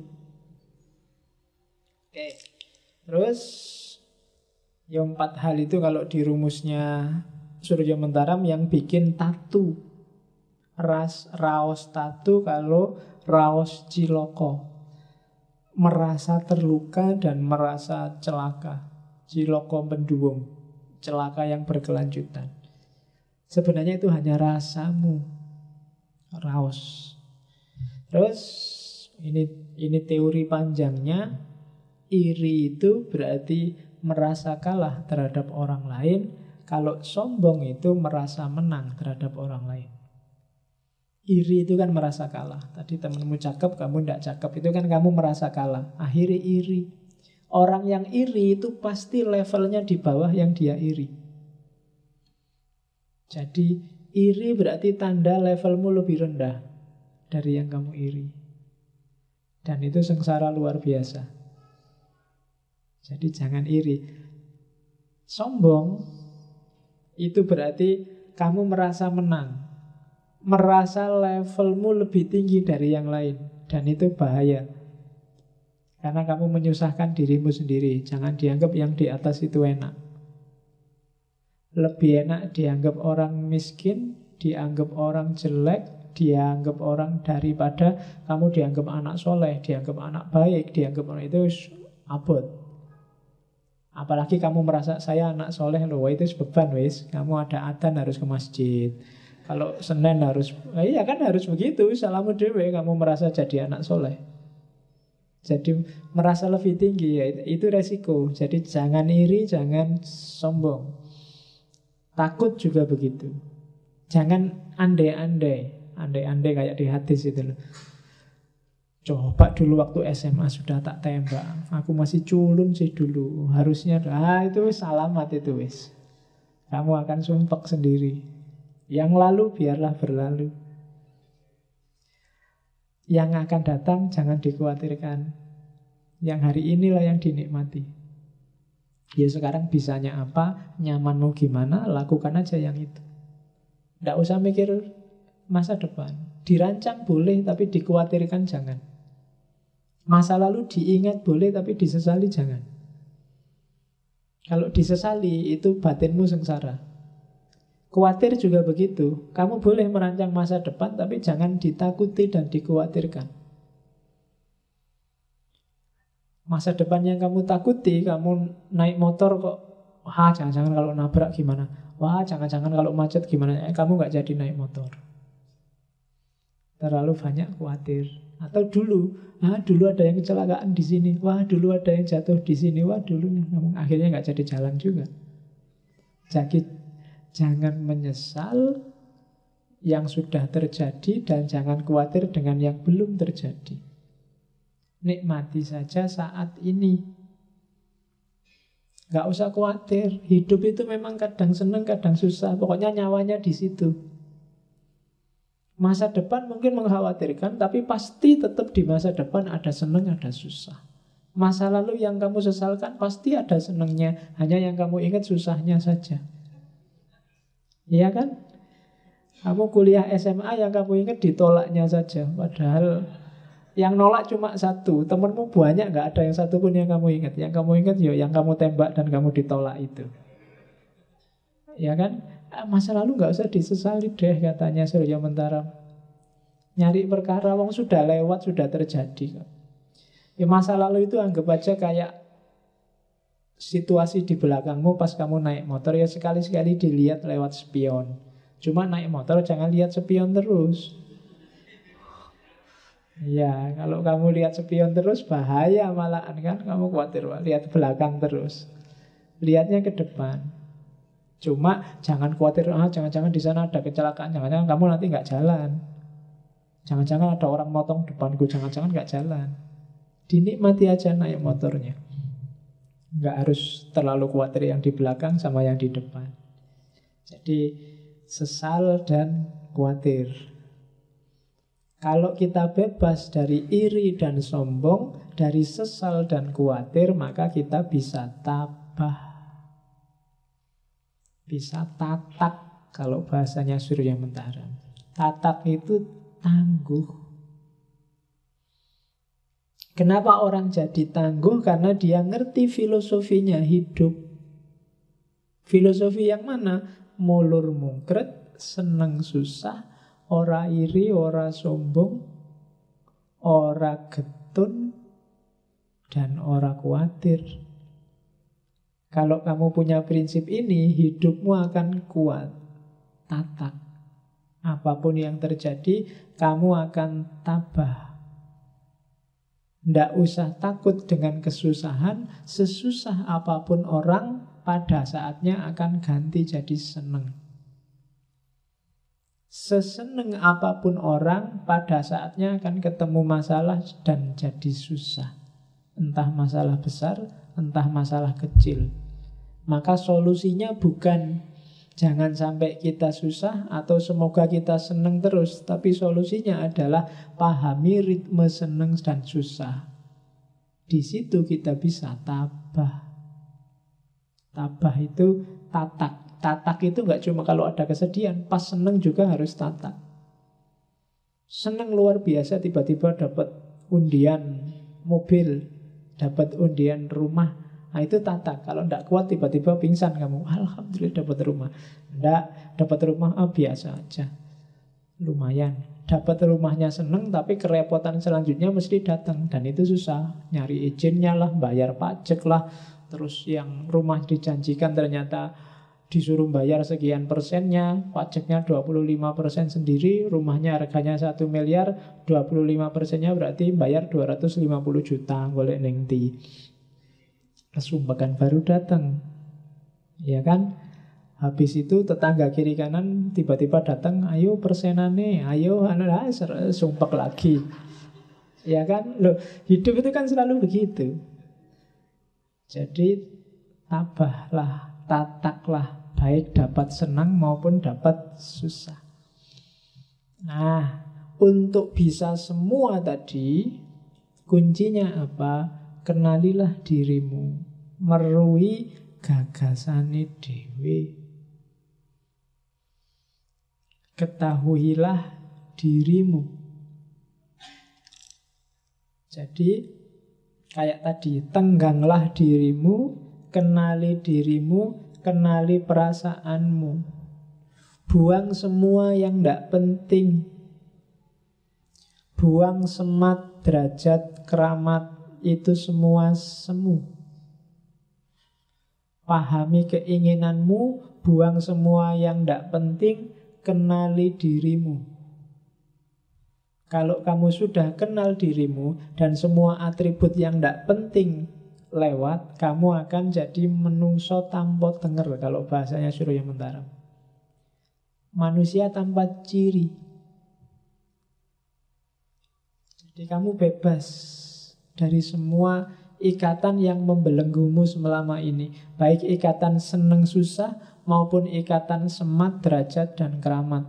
Oke. Terus yang 4 hal itu kalau di rumusnya Surya Mentaram yang bikin tatu. Raos tatu kalau raos ciloko. Merasa terluka dan merasa celaka. Ciloko menduwung, celaka yang berkelanjutan. Sebenarnya itu hanya rasamu. Raos. Terus ini teori panjangnya. Iri itu berarti merasa kalah terhadap orang lain. Kalau sombong itu merasa menang terhadap orang lain. Iri itu kan merasa kalah. Tadi temenmu cakep, kamu tidak cakep. Itu kan kamu merasa kalah. Akhirnya iri. Orang yang iri itu pasti levelnya di bawah yang dia iri. Jadi iri berarti tanda levelmu lebih rendah dari yang kamu iri. Dan itu sengsara luar biasa. Jadi jangan iri. Sombong itu berarti kamu merasa menang, merasa levelmu lebih tinggi dari yang lain. Dan itu bahaya, karena kamu menyusahkan dirimu sendiri. Jangan dianggap yang di atas itu enak. Lebih enak dianggap orang miskin, dianggap orang jelek, dianggap orang daripada kamu dianggap anak soleh, dianggap anak baik, dianggap orang itu abot. Apalagi kamu merasa saya anak soleh loh, itu beban wis. Kamu ada adzan harus ke masjid. Kalau Senin harus, iya kan harus begitu. Salamu dewe, kamu merasa jadi anak soleh. Jadi merasa lebih tinggi, ya, itu resiko. Jadi jangan iri, jangan sombong. Takut juga begitu. Jangan andai-andai. Andai-andai kayak di hadis itu loh. Coba dulu waktu SMA sudah tak tembak. Aku masih culun sih dulu. Harusnya itu wis alamat itu wis. Kamu akan sumpek sendiri. Yang lalu biarlah berlalu. Yang akan datang jangan dikhawatirkan. Yang hari inilah yang dinikmati. Ya sekarang bisanya apa, nyamanmu gimana, lakukan aja yang itu. Tidak usah mikir masa depan. Dirancang boleh, tapi dikhawatirkan jangan. Masa lalu diingat boleh, tapi disesali jangan. Kalau disesali, itu batinmu sengsara. Khawatir juga begitu. Kamu boleh merancang masa depan, tapi jangan ditakuti dan dikhawatirkan. Masa depan yang kamu takuti, kamu naik motor kok, wah jangan-jangan kalau nabrak gimana, wah jangan-jangan kalau macet gimana, kamu gak jadi naik motor. Terlalu banyak khawatir. Atau dulu ada yang kecelakaan di sini, wah dulu ada yang jatuh di sini, wah dulu, akhirnya nggak jadi jalan juga. Jadi jangan menyesal yang sudah terjadi dan jangan khawatir dengan yang belum terjadi. Nikmati saja saat ini. Nggak usah khawatir. Hidup itu memang kadang senang, kadang susah. Pokoknya nyawanya di situ. Masa depan mungkin mengkhawatirkan, tapi pasti tetap di masa depan ada senang, ada susah. Masa lalu yang kamu sesalkan pasti ada senangnya, hanya yang kamu ingat susahnya saja. Iya kan? Kamu kuliah SMA yang kamu ingat ditolaknya saja, padahal yang nolak cuma satu, temenmu banyak, nggak ada yang satu pun yang kamu ingat. Yang kamu ingat yang kamu tembak dan kamu ditolak itu. Ya kan? Masa lalu nggak usah disesali deh, katanya Surya Mentaram. Nyari perkara wong sudah lewat, sudah terjadi. Ya masa lalu itu anggap aja kayak situasi di belakangmu pas kamu naik motor, ya sekali-sekali dilihat lewat spion. Cuma naik motor jangan lihat spion terus. Ya, kalau kamu lihat spion terus bahaya malahan kan. Kamu khawatir, lihat belakang terus. Lihatnya ke depan. Cuma jangan khawatir, jangan-jangan di sana ada kecelakaan, jangan-jangan kamu nanti nggak jalan. Jangan-jangan ada orang motong depanku, jangan-jangan nggak jalan. Dinikmati aja naik motornya. Nggak harus terlalu khawatir yang di belakang sama yang di depan. Jadi sesal dan khawatir. Kalau kita bebas dari iri dan sombong, dari sesal dan khawatir, maka kita bisa tabah. Bisa tatak, kalau bahasanya Surya Mentara. Tatak itu tangguh. Kenapa orang jadi tangguh? Karena dia ngerti filosofinya hidup. Filosofi yang mana? Mulur mungkret, seneng susah, ora iri, ora sombong, ora getun, dan ora khawatir. Kalau kamu punya prinsip ini, hidupmu akan kuat. Tatak. Apapun yang terjadi, kamu akan tabah. Tidak usah takut dengan kesusahan. Sesusah apapun orang, pada saatnya akan ganti jadi seneng. Seseneng apapun orang, pada saatnya akan ketemu masalah dan jadi susah. Entah masalah besar, entah masalah kecil. Maka solusinya bukan jangan sampai kita susah atau semoga kita seneng terus, tapi solusinya adalah pahami ritme seneng dan susah. Di situ kita bisa tabah. Tabah itu tatak. Tatak itu nggak cuma kalau ada kesedihan, pas seneng juga harus tatak. Seneng luar biasa tiba-tiba dapat undian mobil, dapat undian rumah. Nah itu tatak. Kalau tidak kuat tiba-tiba pingsan kamu, alhamdulillah dapat rumah. Tidak dapat rumah, biasa aja, lumayan. Dapat rumahnya seneng, tapi kerepotan selanjutnya mesti datang. Dan itu susah, nyari izinnya lah, bayar pajak lah. Terus yang rumah dijanjikan ternyata disuruh bayar sekian persennya, pajaknya 25% sendiri, rumahnya harganya 1 miliar, 25%-nya berarti bayar 250 juta, golek ning ndi. Kesumbakan baru datang. Ya kan? Habis itu tetangga kiri kanan tiba-tiba datang, ayo persenane, ayo sumpek lagi. Ya kan? Loh, hidup itu kan selalu begitu. Jadi tabahlah, tataklah, baik dapat senang maupun dapat susah. Nah, untuk bisa semua tadi, kuncinya apa? Kenalilah dirimu, merui gagasane dhewe. Ketahuilah dirimu. Jadi kayak tadi, tengganglah dirimu, kenali dirimu, kenali perasaanmu. Buang semua yang tidak penting. Buang semat, derajat, keramat, itu semua semu. Pahami keinginanmu, buang semua yang tidak penting, kenali dirimu. Kalau kamu sudah kenal dirimu dan semua atribut yang tidak penting lewat, kamu akan jadi menungso tanpa tenger, kalau bahasanya Surya Mentara. Manusia tanpa ciri. Jadi kamu bebas dari semua ikatan yang membelenggumu selama ini, baik ikatan seneng susah maupun ikatan semat, derajat, dan keramat.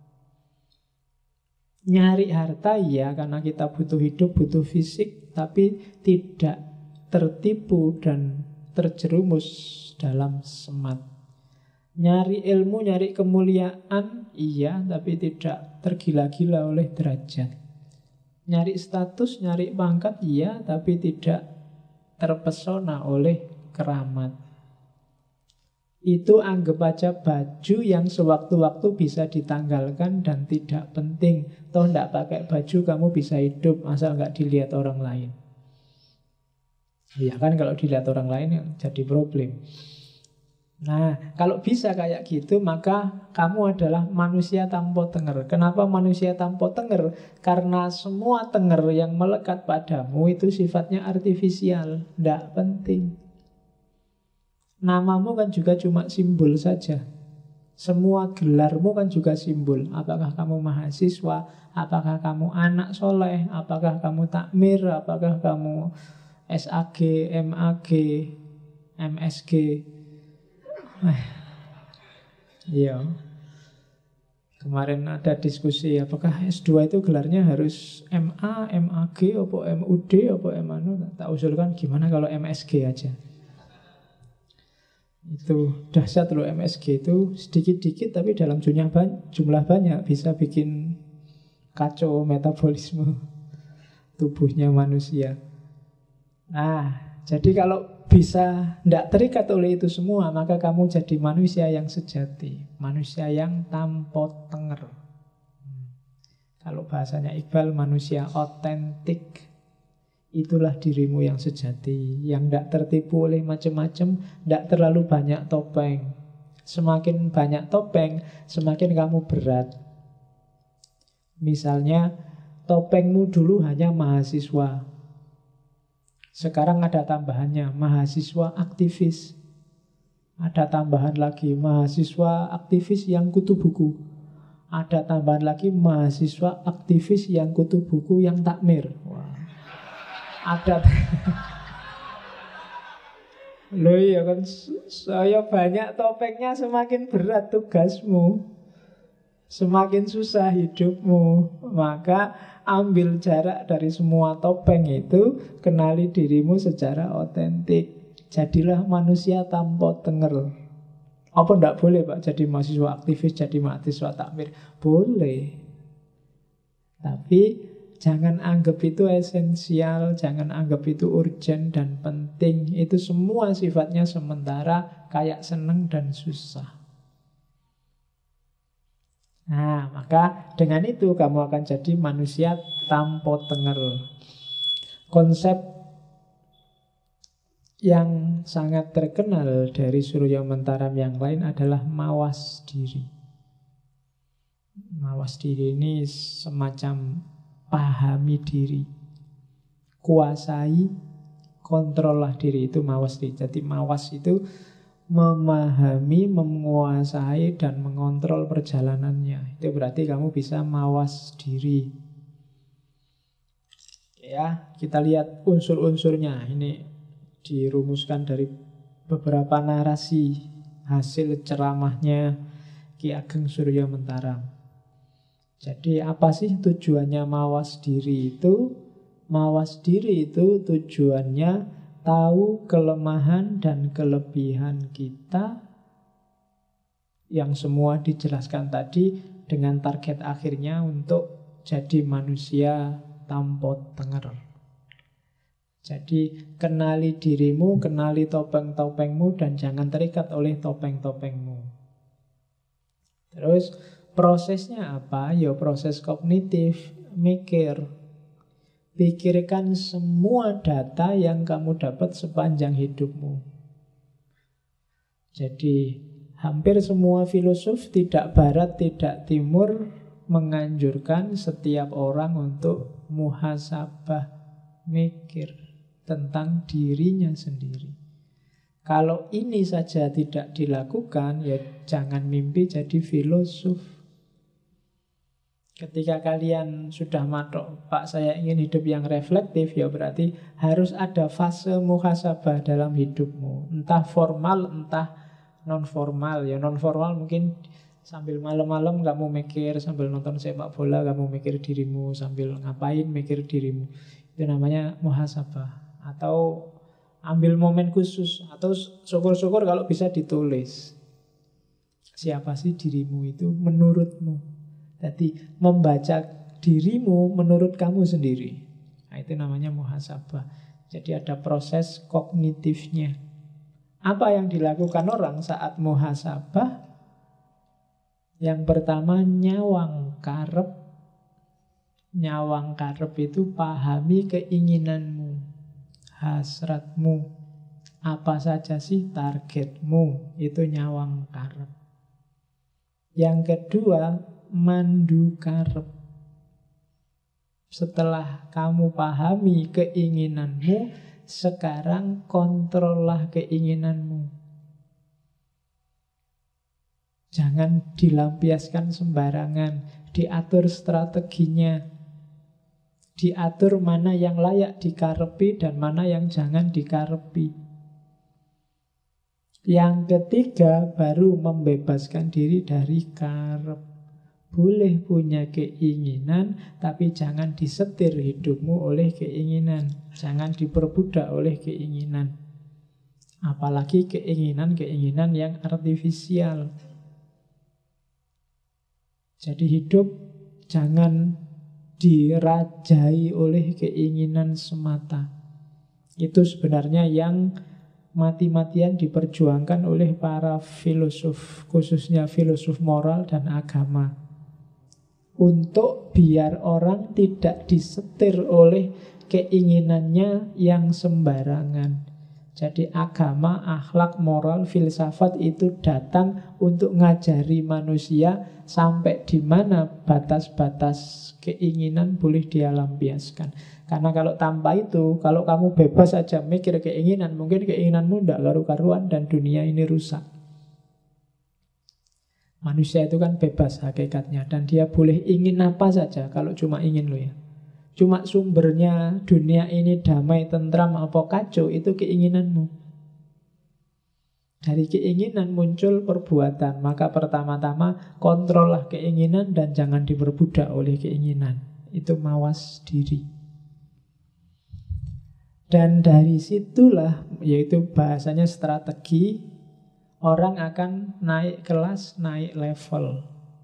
Nyari harta ya, karena kita butuh hidup, butuh fisik, tapi tidak tertipu dan terjerumus dalam semat. Nyari ilmu, nyari kemuliaan, iya, tapi tidak tergila-gila oleh derajat. Nyari status, nyari pangkat, iya, tapi tidak terpesona oleh keramat. Itu anggap aja baju yang sewaktu-waktu bisa ditanggalkan dan tidak penting. Toh tidak pakai baju kamu bisa hidup asal nggak dilihat orang lain. Ya kan kalau dilihat orang lain ya jadi problem. Nah, kalau bisa kayak gitu, maka kamu adalah manusia tanpa tenger. Kenapa manusia tanpa tenger? Karena semua tenger yang melekat padamu itu sifatnya artifisial, tidak penting. Namamu kan juga cuma simbol saja. Semua gelarmu kan juga simbol. Apakah kamu mahasiswa, apakah kamu anak soleh, apakah kamu takmir, apakah kamu SAG, MAG, MSG. Iya. Kemarin ada diskusi apakah S2 itu gelarnya harus MA, MAG, apa MUD, apa MANU. Tak usulkan gimana kalau MSG aja. Itu dahsyat loh, MSG itu sedikit-dikit tapi dalam jumlah banyak bisa bikin kacau metabolisme tubuhnya manusia. Nah, jadi kalau bisa tidak terikat oleh itu semua, maka kamu jadi manusia yang sejati, manusia yang tanpa tenger. Kalau bahasanya Iqbal, manusia otentik. Itulah dirimu yang sejati, yang tidak tertipu oleh macam-macam, tidak terlalu banyak topeng. Semakin banyak topeng, semakin kamu berat. Misalnya, topengmu dulu hanya mahasiswa. Sekarang ada tambahannya, mahasiswa aktivis. Ada tambahan lagi, mahasiswa aktivis yang kutu buku. Ada tambahan lagi, mahasiswa aktivis yang kutu buku yang takmir. Wah. Ada. Loh iya kan, saya banyak topengnya semakin berat tugasmu. Semakin susah hidupmu. Maka ambil jarak dari semua topeng itu, kenali dirimu secara otentik. Jadilah manusia tanpa tenger. Apa enggak boleh Pak jadi mahasiswa aktivis, jadi mahasiswa takmir? Boleh. Tapi jangan anggap itu esensial, jangan anggap itu urgent dan penting. Itu semua sifatnya sementara, kayak seneng dan susah. Nah, maka dengan itu kamu akan jadi manusia tanpa tenger. Konsep yang sangat terkenal dari Surya Mentaram yang lain adalah mawas diri. Mawas diri ini semacam pahami diri, kuasai, kontrollah diri, itu mawas diri. Jadi mawas itu memahami, menguasai, dan mengontrol perjalanannya. Itu berarti kamu bisa mawas diri. Ya, kita lihat unsur-unsurnya. Ini dirumuskan dari beberapa narasi hasil ceramahnya Ki Ageng Surya Mentaram. Jadi apa sih tujuannya mawas diri itu? Mawas diri itu tujuannya tahu kelemahan dan kelebihan kita yang semua dijelaskan tadi, dengan target akhirnya untuk jadi manusia tanpa tenger. Jadi kenali dirimu, kenali topeng-topengmu, dan jangan terikat oleh topeng-topengmu. Terus prosesnya apa? Ya proses kognitif, mikir. Pikirkan semua data yang kamu dapat sepanjang hidupmu. Jadi hampir semua filosof, tidak barat, tidak timur, menganjurkan setiap orang untuk muhasabah, mikir tentang dirinya sendiri. Kalau ini saja tidak dilakukan, ya jangan mimpi jadi filosof. Ketika kalian sudah matok, Pak saya ingin hidup yang reflektif, ya berarti harus ada fase muhasabah dalam hidupmu. Entah formal, entah non-formal. Ya non-formal mungkin sambil malam-malam kamu mikir, sambil nonton sepak bola kamu mikir dirimu, sambil ngapain mikir dirimu. Itu namanya muhasabah. Atau ambil momen khusus, atau syukur-syukur kalau bisa ditulis. Siapa sih dirimu itu menurutmu? Jadi membaca dirimu menurut kamu sendiri. Nah, itu namanya muhasabah. Jadi ada proses kognitifnya. Apa yang dilakukan orang saat muhasabah? Yang pertama, nyawang karep. Nyawang karep itu pahami keinginanmu, hasratmu. Apa saja sih targetmu? Itu nyawang karep. Yang kedua, mandu karep. Setelah kamu pahami keinginanmu, sekarang kontrollah keinginanmu. Jangan dilampiaskan sembarangan, diatur strateginya, diatur mana yang layak dikarepi dan mana yang jangan dikarepi. Yang ketiga, baru membebaskan diri dari karep. Boleh punya keinginan, tapi jangan disetir hidupmu oleh keinginan. Jangan diperbudak oleh keinginan. Apalagi keinginan-keinginan yang artifisial. Jadi hidup jangan dirajai oleh keinginan semata. Itu sebenarnya yang mati-matian diperjuangkan oleh para filosof, khususnya filosof moral dan agama. Untuk biar orang tidak disetir oleh keinginannya yang sembarangan. Jadi agama, akhlak, moral, filsafat itu datang untuk ngajari manusia sampai di mana batas-batas keinginan boleh dia lampiaskan. Karena kalau tanpa itu, kalau kamu bebas saja mikir keinginan, mungkin keinginanmu tidak karu-karuan dan dunia ini rusak. Manusia itu kan bebas hakikatnya, dan dia boleh ingin apa saja kalau cuma ingin loh ya. Cuma sumbernya dunia ini damai, tentram, apa kacau, itu keinginanmu. Dari keinginan muncul perbuatan. Maka pertama-tama kontrollah keinginan dan jangan diperbudak oleh keinginan. Itu mawas diri. Dan dari situlah, yaitu bahasanya strategi, orang akan naik kelas, naik level.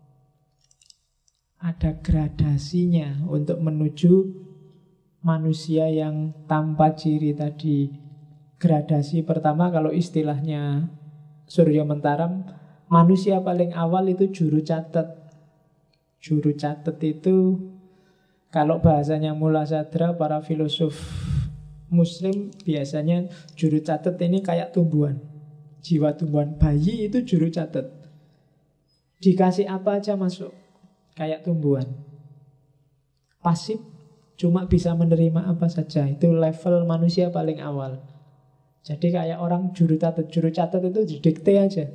Ada gradasinya untuk menuju manusia yang tanpa ciri tadi. Gradasi pertama, kalau istilahnya Surya Mentaram, manusia paling awal itu juru catat. Juru catat itu, kalau bahasanya Mula Sadra, para filosof Muslim biasanya juru catat ini kayak tumbuhan. Jiwa tumbuhan, bayi itu juru catat. Dikasih apa aja masuk. Kayak tumbuhan. Pasif, cuma bisa menerima apa saja. Itu level manusia paling awal. Jadi kayak orang juru catat itu didikte aja.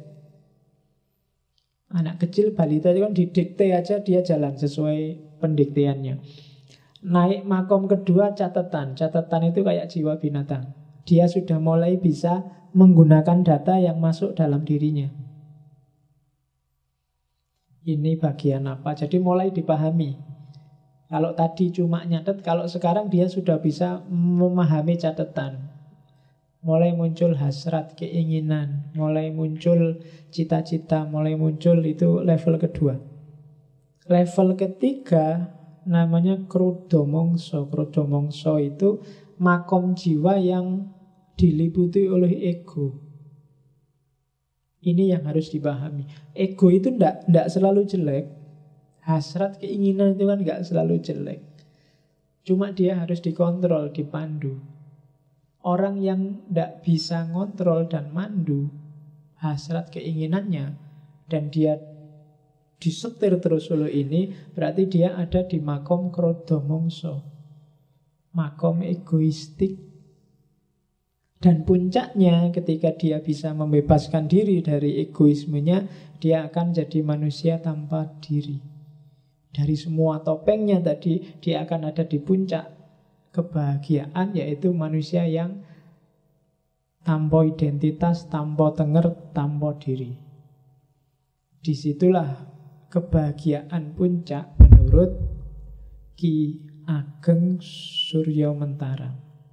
Anak kecil, balita itu kan didikte aja, dia jalan sesuai pendikteannya. Naik makom kedua, catatan. Catatan itu kayak jiwa binatang. Dia sudah mulai bisa menggunakan data yang masuk dalam dirinya. Ini bagian apa? Jadi mulai dipahami. Kalau tadi cuma nyatet, kalau sekarang dia sudah bisa memahami catatan. Mulai muncul hasrat, keinginan, mulai muncul cita-cita, mulai muncul, itu level kedua. Level ketiga namanya krudomongso. Krudomongso itu makom jiwa yang diliputi oleh ego. Ini yang harus dipahami. Ego itu tidak selalu jelek. Hasrat, keinginan itu kan tidak selalu jelek. Cuma dia harus dikontrol, dipandu. Orang yang tidak bisa ngontrol dan mandu hasrat keinginannya, dan dia disetir terus oleh ini, berarti dia ada di makom krodomongso, makom egoistik. Dan puncaknya ketika dia bisa membebaskan diri dari egoismenya, dia akan jadi manusia tanpa diri. Dari semua topengnya tadi, dia akan ada di puncak kebahagiaan, yaitu manusia yang tanpa identitas, tanpa tenger, tanpa diri. Disitulah kebahagiaan puncak menurut Ki Ageng Surya Mentara.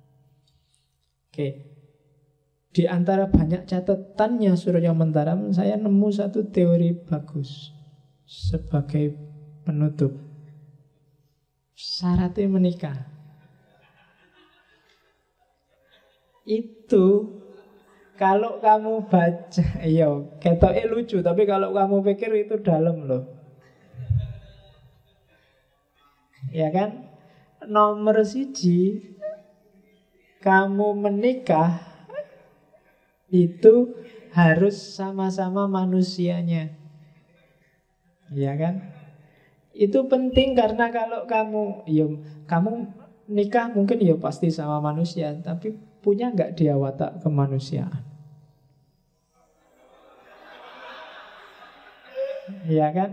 Oke. Di antara banyak catatannya Surya Mentaram, saya nemu satu teori bagus sebagai penutup. Syaratnya menikah. Itu Kalau kamu baca, iya, ketoknya lucu, tapi kalau kamu pikir itu dalam loh. Ya kan? Nomor siji, kamu menikah itu harus sama-sama manusianya. Ya kan? Itu penting karena kalau kamu, ya kamu nikah mungkin ya pasti sama manusia, tapi punya nggak dia watak kemanusiaan? Iya kan?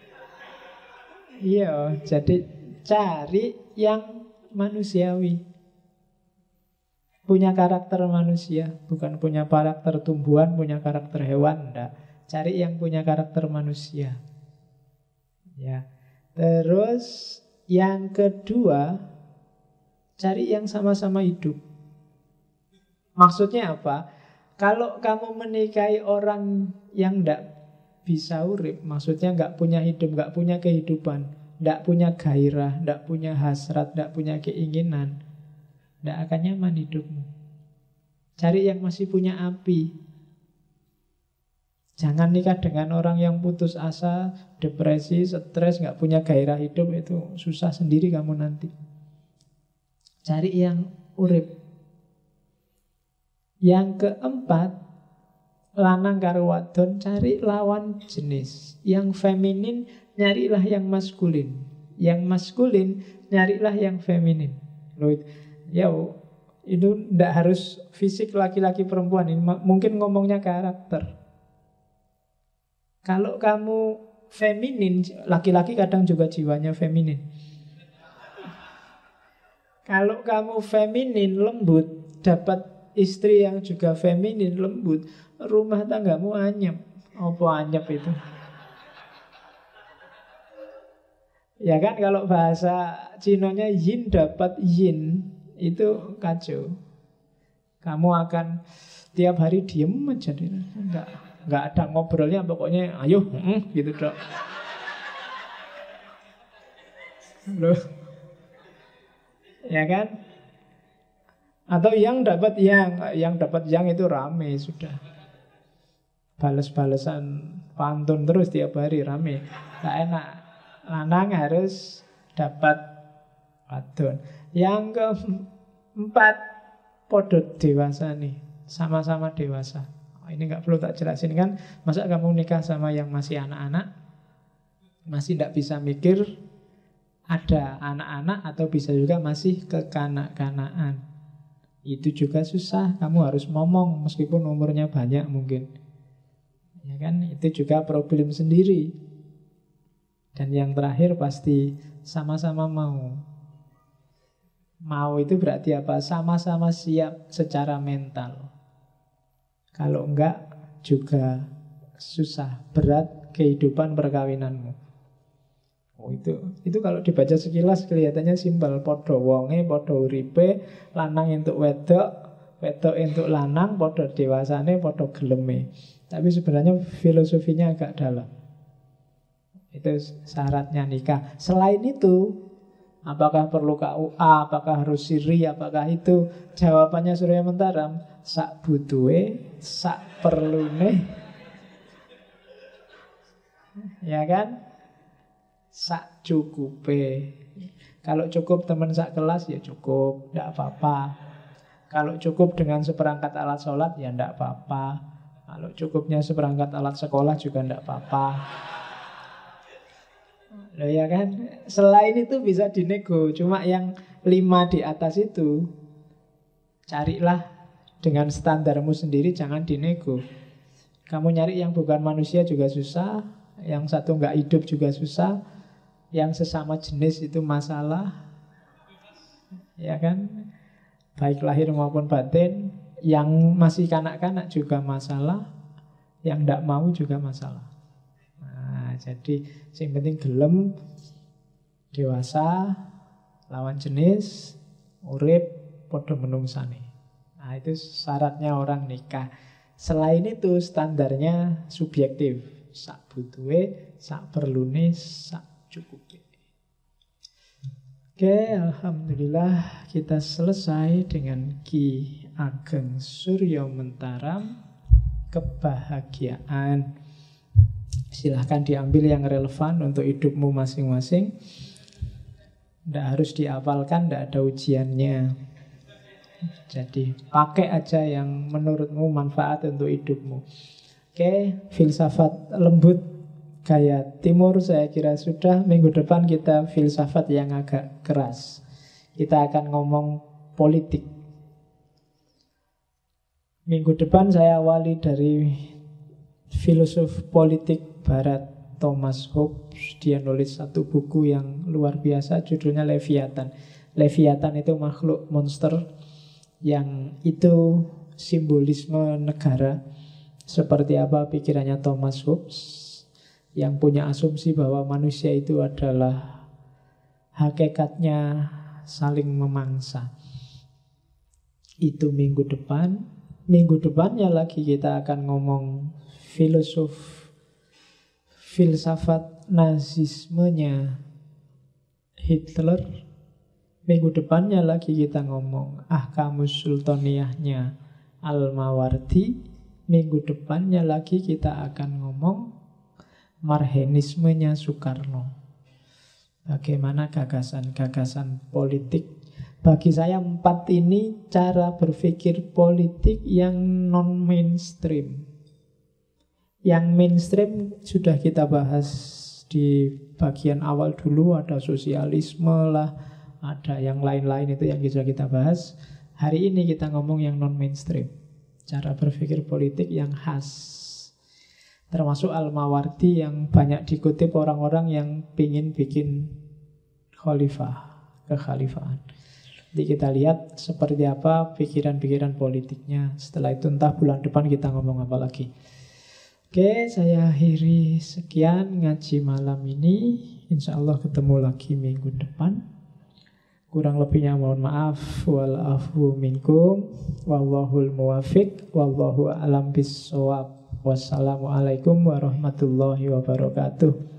Iya, jadi cari yang manusiawi. Punya karakter manusia, bukan punya karakter tumbuhan, punya karakter hewan, enggak. Cari yang punya karakter manusia. Ya. Terus yang kedua, cari yang sama-sama hidup. Maksudnya apa? Kalau kamu menikahi orang yang enggak bisa urip, maksudnya enggak punya hidup, enggak punya kehidupan, enggak punya gairah, enggak punya hasrat, enggak punya keinginan, enggak akan nyaman hidupmu. Cari yang masih punya api. Jangan nikah dengan orang yang putus asa, depresi, stres, enggak punya gairah hidup. Itu susah sendiri kamu nanti. Cari yang urip. Yang keempat, lanang karo wadon, cari lawan jenis. Yang feminin, nyarilah yang maskulin. Yang maskulin, nyarilah yang feminin. Loh, ya, itu tidak harus fisik laki-laki perempuan. Ini mungkin ngomongnya karakter. Kalau kamu feminin, laki-laki kadang juga jiwanya feminin. Kalau kamu feminin, lembut, dapat istri yang juga feminin, lembut, rumah tanggamu anyep. Apa anyep itu? Ya kan, kalau bahasa Cinonya yin dapat yin, itu kacau. Kamu akan tiap hari diem aja, enggak ada ngobrolnya, pokoknya ayo, gitu dok. Loh, ya kan? Atau yang dapat yang itu rame sudah. Bales-balesan pantun terus tiap hari rame. Gak enak. Lanang harus dapat wadon. Yang keempat, podo dewasa nih, sama-sama dewasa. Ini gak perlu tak jelasin kan. Masa kamu nikah sama yang masih anak-anak, masih gak bisa mikir, ada anak-anak, atau bisa juga masih kekanak-kanaan. Itu juga susah, kamu harus ngomong meskipun umurnya banyak mungkin. Ya kan, itu juga problem sendiri. Dan yang terakhir pasti sama-sama mau. Mau itu berarti apa? Sama-sama siap secara mental. Kalau enggak juga susah, berat kehidupan perkawinanmu. Oh, itu kalau dibaca sekilas kelihatannya simpel. Podo wonge, podo uripe, lanang entuk wedok, wedok entuk lanang, podo dewasane, podo geleme. Tapi sebenarnya filosofinya agak dalam. Itu syaratnya nikah. Selain itu, apakah perlu KUA, apakah harus siri, apakah itu? Jawabannya Surya Mentaram, sak butuhe, sak perlune. Ya kan? Sak cukupe. Kalau cukup teman sak kelas ya cukup, tidak apa-apa. Kalau cukup dengan seperangkat alat sholat ya tidak apa-apa. Kalau cukupnya seperangkat alat sekolah juga tidak apa-apa. Loh ya kan. Selain itu bisa dinego. Cuma yang 5 di atas itu carilah dengan standarmu sendiri, jangan dinego. Kamu nyari yang bukan manusia juga susah, yang satu nggak hidup juga susah, yang sesama jenis itu masalah. Ya kan? Baik lahir maupun batin. Yang masih kanak-kanak juga masalah, yang tidak mau juga masalah. Nah, jadi yang penting gelem, dewasa, lawan jenis, urip, podo menungsane. Nah, itu syaratnya orang nikah. Selain itu standarnya subjektif. Sak butuhe, sak perlune, sak cukup. Oke, alhamdulillah kita selesai dengan Ki ageng surya mentaram kebahagiaan. Silahkan diambil yang relevan untuk hidupmu masing-masing. Tidak harus dihafalkan, tidak ada ujiannya. Jadi pakai aja yang menurutmu manfaat untuk hidupmu. Oke, filsafat lembut gaya timur saya kira sudah. Minggu depan kita filsafat yang agak keras. Kita akan ngomong politik. Minggu depan saya awali dari filosof politik Barat Thomas Hobbes. Dia nulis satu buku yang luar biasa, judulnya Leviathan. Leviathan itu makhluk monster yang itu simbolisme negara. Seperti apa pikirannya Thomas Hobbes, yang punya asumsi bahwa manusia itu adalah hakikatnya saling memangsa. Itu minggu depan. Minggu depannya lagi kita akan ngomong filsafat nazismenya Hitler. Minggu depannya lagi kita ngomong Ahkamus Sultaniyahnya Al-Mawardi. Minggu depannya lagi kita akan ngomong Marxismenya Soekarno. Bagaimana gagasan-gagasan politik. Bagi saya 4 ini cara berpikir politik yang non-mainstream. Yang mainstream sudah kita bahas di bagian awal dulu. Ada sosialisme lah, ada yang lain-lain itu yang sudah kita bahas. Hari ini kita ngomong yang non-mainstream, cara berpikir politik yang khas. Termasuk Al-Mawardi yang banyak dikutip orang-orang yang pingin bikin kekhalifahan. Nanti kita lihat seperti apa pikiran-pikiran politiknya. Setelah itu entah bulan depan kita ngomong apa lagi. Oke, saya akhiri sekian ngaji malam ini. Insya Allah ketemu lagi minggu depan. Kurang lebihnya mohon maaf. Wal afu minkum. Wallahul muwafiq. Wallahu a'lam bissawab. Wassalamualaikum warahmatullahi wabarakatuh.